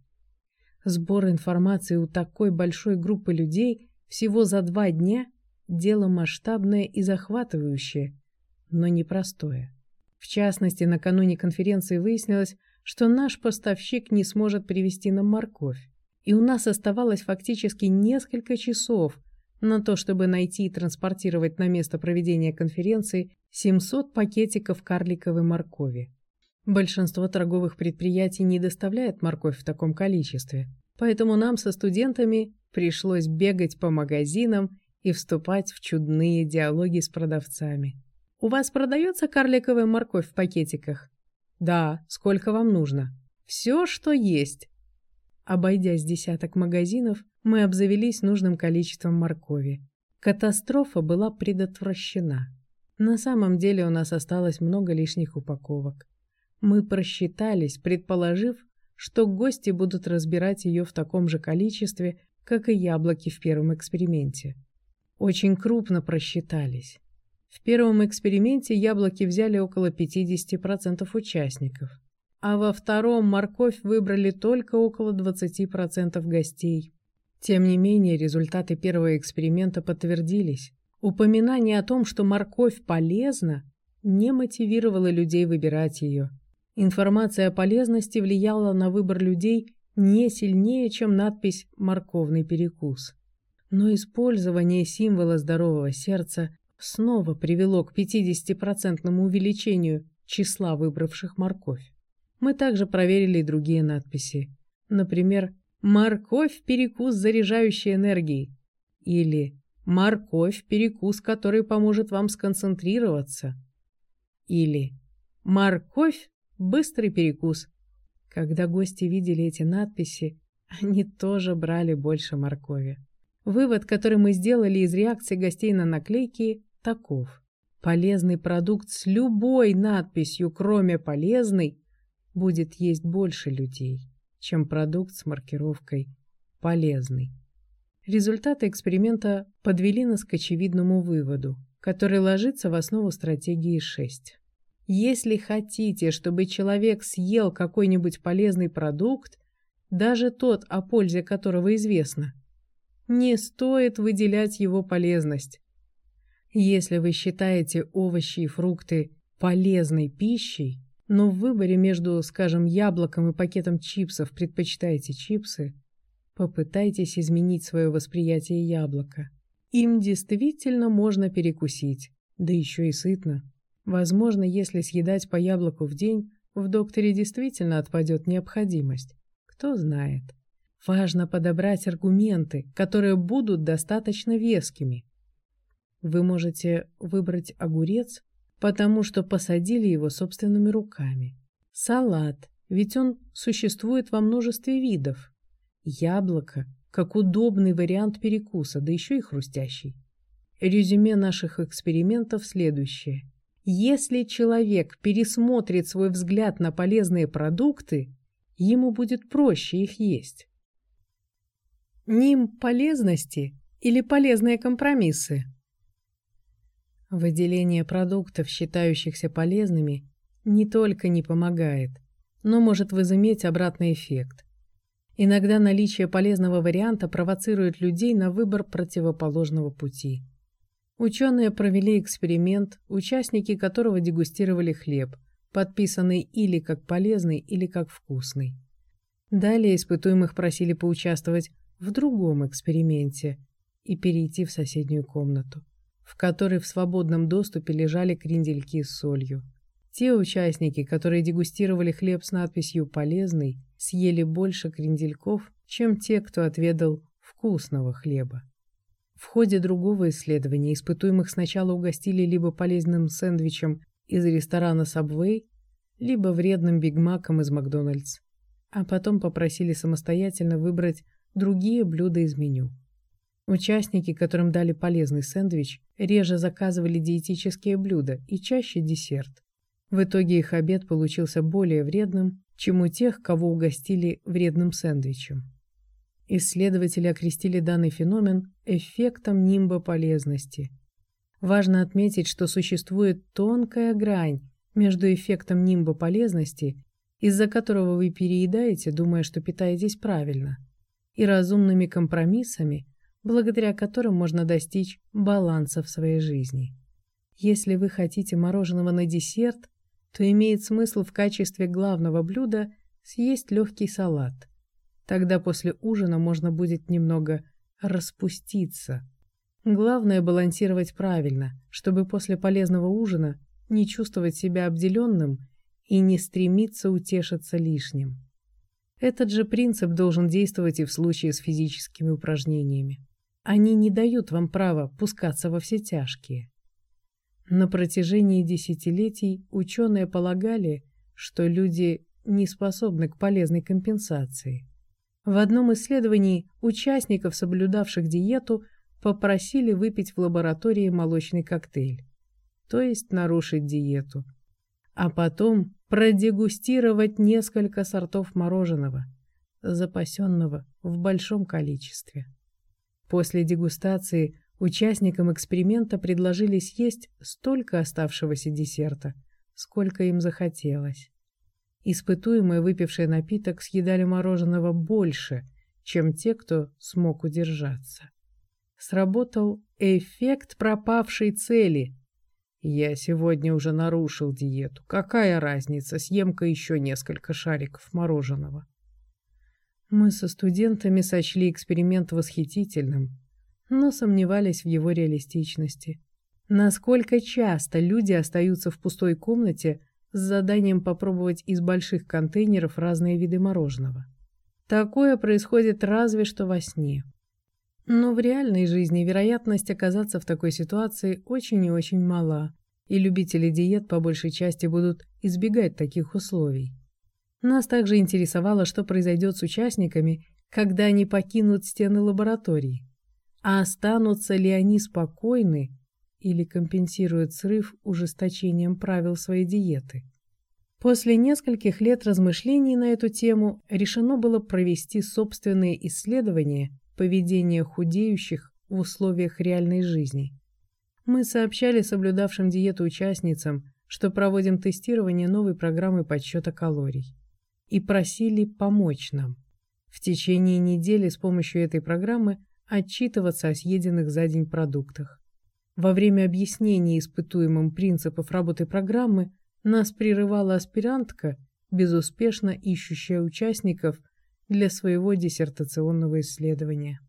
Speaker 2: Сбор информации у такой большой группы людей всего за 2 дня – дело масштабное и захватывающее, но непростое. В частности, накануне конференции выяснилось, что наш поставщик не сможет привезти нам морковь, и у нас оставалось фактически несколько часов на то, чтобы найти и транспортировать на место проведения конференции 700 пакетиков карликовой моркови. Большинство торговых предприятий не доставляет морковь в таком количестве, поэтому нам со студентами пришлось бегать по магазинам и вступать в чудные диалоги с продавцами. «У вас продается карликовая морковь в пакетиках?» «Да, сколько вам нужно?» «Все, что есть». Обойдя с десяток магазинов, мы обзавелись нужным количеством моркови. Катастрофа была предотвращена. На самом деле у нас осталось много лишних упаковок. Мы просчитались, предположив, что гости будут разбирать ее в таком же количестве, как и яблоки в первом эксперименте. Очень крупно просчитались. В первом эксперименте яблоки взяли около 50% участников, а во втором морковь выбрали только около 20% гостей. Тем не менее, результаты первого эксперимента подтвердились. Упоминание о том, что морковь полезна, не мотивировало людей выбирать ее. Информация о полезности влияла на выбор людей не сильнее, чем надпись «Морковный перекус». Но использование символа здорового сердца снова привело к 50% увеличению числа выбравших морковь. Мы также проверили и другие надписи. Например, «Морковь – перекус, заряжающий энергией» или «Морковь – перекус, который поможет вам сконцентрироваться» или «Морковь – быстрый перекус». Когда гости видели эти надписи, они тоже брали больше моркови. Вывод, который мы сделали из реакции гостей на наклейки, таков. Полезный продукт с любой надписью, кроме «полезный», будет есть больше людей, чем продукт с маркировкой «полезный». Результаты эксперимента подвели нас к очевидному выводу, который ложится в основу стратегии 6. Если хотите, чтобы человек съел какой-нибудь полезный продукт, даже тот, о пользе которого известно, не стоит выделять его полезность. Если вы считаете овощи и фрукты полезной пищей, но в выборе между, скажем, яблоком и пакетом чипсов предпочитаете чипсы, попытайтесь изменить свое восприятие яблока. Им действительно можно перекусить, да еще и сытно. Возможно, если съедать по яблоку в день, в докторе действительно отпадет необходимость. Кто знает. Важно подобрать аргументы, которые будут достаточно вескими. Вы можете выбрать огурец, потому что посадили его собственными руками. Салат, ведь он существует во множестве видов. Яблоко, как удобный вариант перекуса, да еще и хрустящий. Резюме наших экспериментов следующее. Если человек пересмотрит свой взгляд на полезные продукты, ему будет проще их есть. нимб полезности или полезные компромиссы?
Speaker 1: Выделение продуктов, считающихся полезными, не только не помогает, но может возыметь обратный эффект. Иногда наличие полезного варианта провоцирует людей на выбор противоположного пути. Ученые провели эксперимент, участники которого дегустировали хлеб, подписанный или как полезный, или как вкусный. Далее испытуемых просили поучаствовать в другом эксперименте и перейти в соседнюю комнату, в которой в свободном доступе лежали крендельки с солью. Те участники, которые дегустировали хлеб с надписью «полезный», съели больше крендельков, чем те, кто отведал вкусного хлеба. В ходе другого исследования испытуемых сначала угостили либо полезным сэндвичем из ресторана Subway, либо вредным бигмаком из Макдональдс, а потом попросили самостоятельно выбрать другие блюда из меню. Участники, которым дали полезный сэндвич, реже заказывали диетические блюда и чаще десерт. В итоге их обед получился более вредным, чем у тех, кого угостили вредным сэндвичем. Исследователи окрестили данный феномен эффектом нимба полезности. Важно отметить, что существует тонкая грань между эффектом нимба полезности, из-за которого вы переедаете, думая, что питаетесь правильно, и разумными компромиссами, благодаря которым можно достичь баланса в своей жизни. Если вы хотите мороженого на десерт, то имеет смысл в качестве главного блюда съесть легкий салат. Тогда после ужина можно будет немного распуститься. Главное балансировать правильно, чтобы после полезного ужина не чувствовать себя обделенным и не стремиться утешиться лишним. Этот же принцип должен действовать и в случае с физическими упражнениями. Они не дают вам права пускаться во все тяжкие. На протяжении десятилетий ученые полагали, что люди не способны к полезной компенсации. В одном исследовании участников, соблюдавших диету, попросили выпить в лаборатории молочный коктейль, то есть нарушить диету, а потом продегустировать несколько сортов мороженого, запасенного в большом количестве. После дегустации участникам эксперимента предложили съесть столько оставшегося десерта, сколько им захотелось. Испытуемые, выпившие напиток, съедали мороженого больше, чем те, кто смог удержаться. Сработал эффект пропавшей цели. Я сегодня уже нарушил диету. Какая разница, съем-ка еще несколько шариков мороженого. Мы со студентами сочли эксперимент восхитительным, но сомневались в его реалистичности. Насколько часто люди остаются в пустой комнате с заданием попробовать из больших контейнеров разные виды мороженого? Такое происходит разве что во сне. Но в реальной жизни вероятность оказаться в такой ситуации очень и очень мала, и любители диет по большей части будут избегать таких условий. Нас также интересовало, что произойдет с участниками, когда они покинут стены лаборатории. А останутся ли они спокойны или компенсируют срыв ужесточением правил своей диеты? После нескольких лет размышлений на эту тему решено было провести собственные исследования поведения худеющих в условиях реальной жизни. Мы сообщали соблюдавшим диету участницам, что проводим тестирование новой программы подсчета калорий, и просили помочь нам. В течение недели с помощью этой программы отчитываться о съеденных за день продуктах. Во время объяснения испытуемым принципов работы программы нас прерывала аспирантка, безуспешно ищущая участников для своего диссертационного исследования.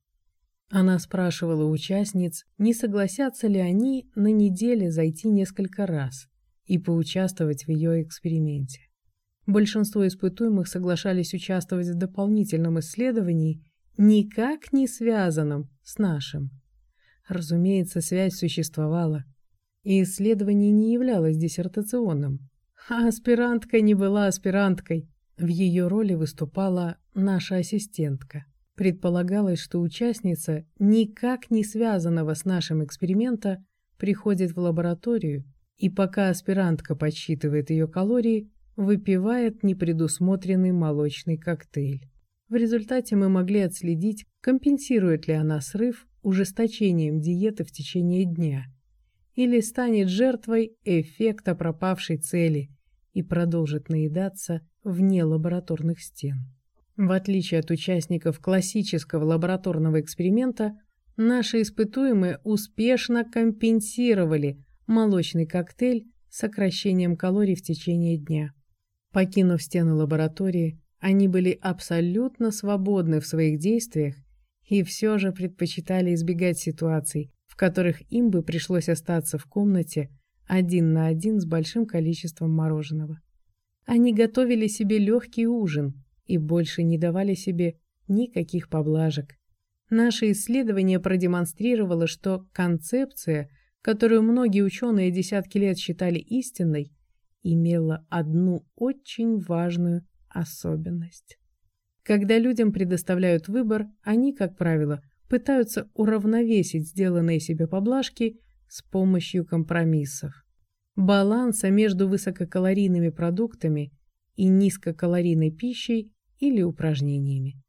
Speaker 1: Она спрашивала участниц, не согласятся ли они на неделе зайти несколько раз и поучаствовать в ее эксперименте. Большинство испытуемых соглашались участвовать в дополнительном исследовании, никак не связанном с нашим. Разумеется, связь существовала, и исследование не являлось диссертационным. А аспирантка не была аспиранткой. В ее роли выступала наша ассистентка. Предполагалось, что участница, никак не связанного с нашим экспериментом, приходит в лабораторию, и пока аспирантка подсчитывает ее калории, выпивает непредусмотренный молочный коктейль. В результате мы могли отследить,
Speaker 2: компенсирует ли она срыв ужесточением диеты в течение дня или станет жертвой эффекта пропавшей цели и продолжит наедаться вне лабораторных стен. В отличие от участников классического лабораторного эксперимента, наши испытуемые успешно компенсировали молочный коктейль сокращением калорий в течение дня. Покинув стены лаборатории, они были абсолютно свободны в своих действиях и все же предпочитали избегать ситуаций, в которых им бы пришлось остаться в комнате один на один с большим количеством мороженого. Они готовили себе легкий ужин и больше не давали себе никаких поблажек. Наше исследование продемонстрировало, что концепция, которую многие ученые десятки лет считали истинной, имела одну очень важную особенность. Когда людям предоставляют выбор, они, как правило, пытаются уравновесить сделанные себе поблажки с помощью компромиссов. Баланса между высококалорийными продуктами и низкокалорийной пищей или упражнениями.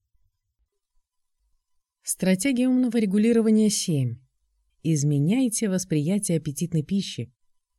Speaker 1: Стратегия умного регулирования 7. Изменяйте восприятие аппетитной пищи.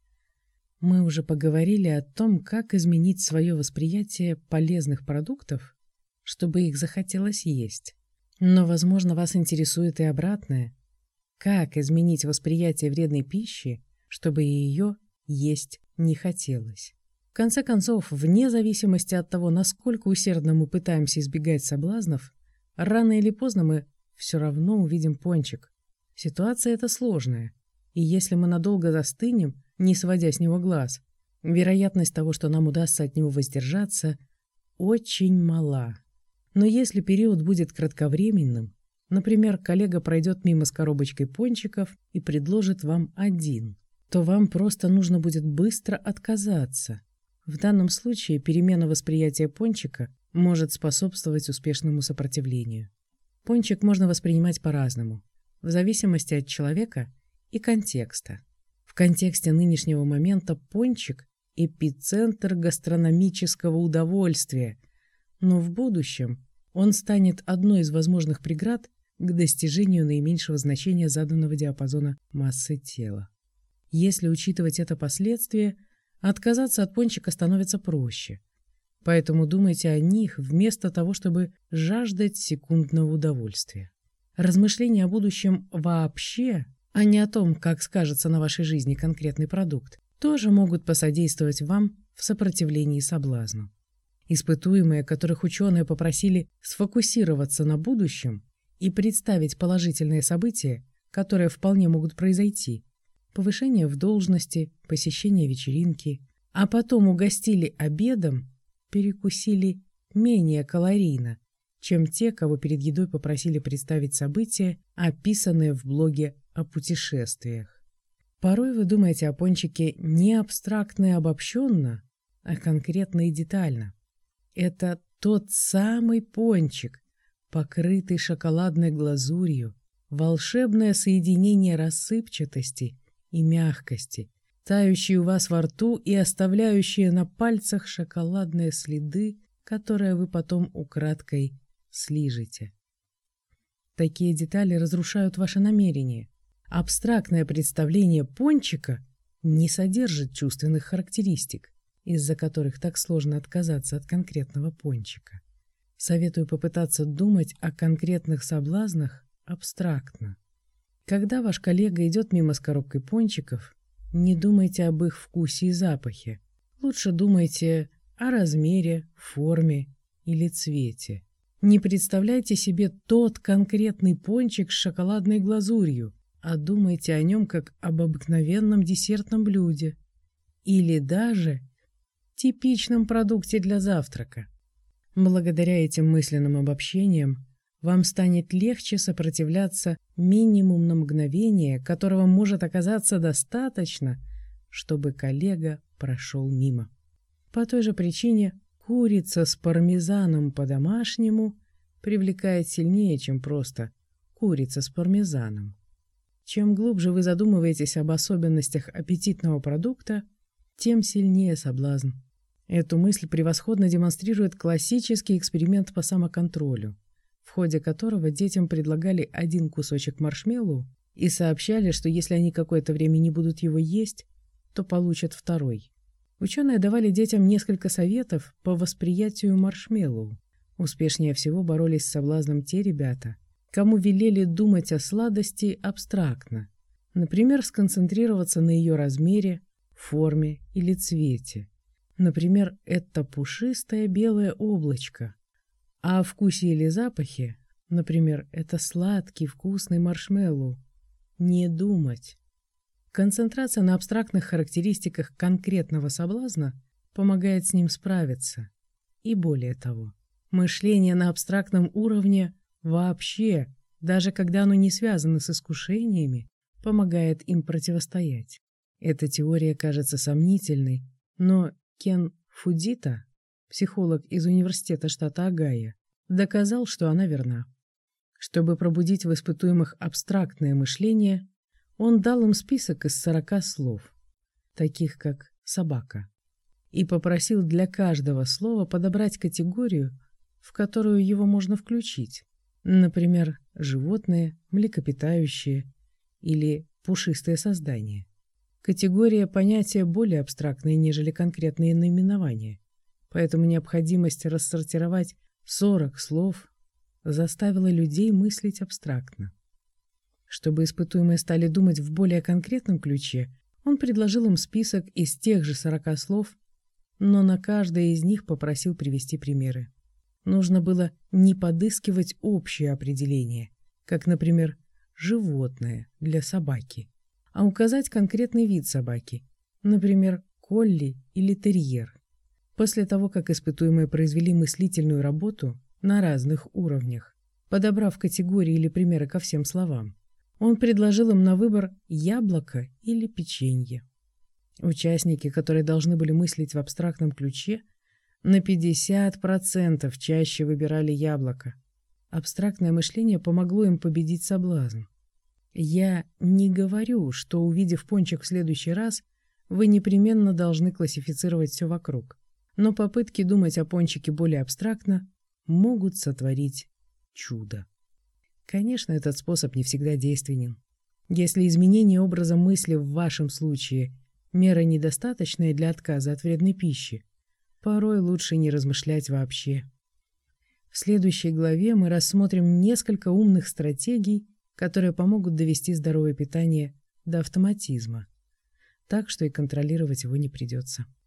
Speaker 1: Мы уже поговорили о том, как изменить свое восприятие полезных продуктов, чтобы их захотелось есть. Но, возможно, вас интересует и обратное. Как изменить восприятие вредной пищи, чтобы ее есть не хотелось? В конце концов, вне зависимости от того, насколько усердно мы пытаемся избегать соблазнов, рано или поздно мы все равно увидим пончик. Ситуация эта сложная, и если мы надолго застынем, не сводя с него глаз, вероятность того, что нам удастся от него воздержаться, очень мала. Но если период будет кратковременным, например, коллега пройдет мимо с коробочкой пончиков и предложит вам один, то вам просто нужно будет быстро отказаться. В данном случае перемена восприятия пончика может способствовать успешному сопротивлению. Пончик можно воспринимать по-разному, в зависимости от человека и контекста. В контексте нынешнего момента пончик – эпицентр гастрономического удовольствия, но в будущем он станет одной из возможных преград к достижению наименьшего значения заданного диапазона массы тела. Если учитывать это последствие, отказаться от пончика становится проще. Поэтому думайте о них вместо того, чтобы жаждать секундного удовольствия. Размышления о будущем вообще, а не о том, как скажется на вашей жизни конкретный продукт, тоже могут посодействовать вам в сопротивлении соблазну. Испытуемые, которых ученые попросили сфокусироваться на будущем и представить положительные события, которые вполне могут произойти, повышение в должности, посещение вечеринки, а потом угостили обедом, перекусили менее калорийно, чем те, кого перед едой попросили представить события, описанные в блоге о путешествиях. Порой вы думаете о пончике не абстрактно и обобщенно, а конкретно и детально. Это тот самый пончик, покрытый шоколадной глазурью, волшебное соединение рассыпчатости и мягкости, тающие у вас во рту и оставляющие на пальцах шоколадные следы, которые вы потом украдкой слижете. Такие детали разрушают ваше намерение. Абстрактное представление пончика не содержит чувственных характеристик, из-за которых так сложно отказаться от конкретного пончика. Советую попытаться думать о конкретных соблазнах абстрактно. Когда ваш коллега идет мимо с коробкой пончиков, не думайте об их вкусе и запахе. Лучше думайте о размере, форме или цвете. Не представляйте себе тот конкретный пончик с шоколадной глазурью, а думайте о нем как об обыкновенном десертном блюде или даже типичном продукте для завтрака. Благодаря этим мысленным обобщениям вам станет легче сопротивляться минимум на мгновение, которого может оказаться достаточно, чтобы коллега прошел мимо. По той же причине курица с пармезаном по-домашнему привлекает сильнее, чем просто курица с пармезаном. Чем глубже вы задумываетесь об особенностях аппетитного продукта, тем сильнее соблазн. Эту мысль превосходно демонстрирует классический эксперимент по самоконтролю, в ходе которого детям предлагали один кусочек маршмеллоу и сообщали, что если они какое-то время не будут его есть, то получат второй. Ученые давали детям несколько советов по восприятию маршмеллоу. Успешнее всего боролись с соблазном те ребята, кому велели думать о сладости абстрактно, например, сконцентрироваться на ее размере, форме или цвете. Например, это пушистое белое облачко, а о вкусе или запахе, например, это сладкий вкусный маршмеллоу, не думать. Концентрация на абстрактных характеристиках конкретного соблазна помогает с ним справиться. И более того, мышление на абстрактном уровне вообще, даже когда оно не связано с искушениями, помогает им противостоять. Эта теория кажется сомнительной, но Кен Фудзита, психолог из университета штата Огайо, доказал, что она верна. Чтобы пробудить в испытуемых абстрактное мышление, он дал им список из 40 слов, таких как «собака», и попросил для каждого слова подобрать категорию, в которую его можно включить, например, животное, млекопитающее или пушистое создание. Категория понятия более абстрактные, нежели конкретные наименования, поэтому необходимость рассортировать 40 слов заставила людей мыслить абстрактно. Чтобы испытуемые стали думать в более конкретном ключе, он предложил им список из тех же 40 слов, но на каждое из них попросил привести примеры. Нужно было не подыскивать общее определение, как, например, «животное» для собаки, а указать конкретный вид собаки, например, колли или терьер. После того, как испытуемые произвели мыслительную работу на разных уровнях, подобрав категории или примеры ко всем словам, он предложил им на выбор яблоко или печенье. Участники, которые должны были мыслить в абстрактном ключе, на 50% чаще выбирали яблоко. Абстрактное мышление помогло им победить соблазн. Я не говорю, что, увидев пончик в следующий раз, вы непременно должны классифицировать все вокруг, но попытки думать о пончике более абстрактно могут сотворить чудо. Конечно, этот способ не всегда действенен. Если изменение образа мысли в вашем случае мера недостаточная для отказа от вредной пищи, порой лучше не размышлять вообще. В следующей главе мы рассмотрим несколько умных стратегий, которые помогут довести здоровое питание до автоматизма, так что и контролировать его не придется.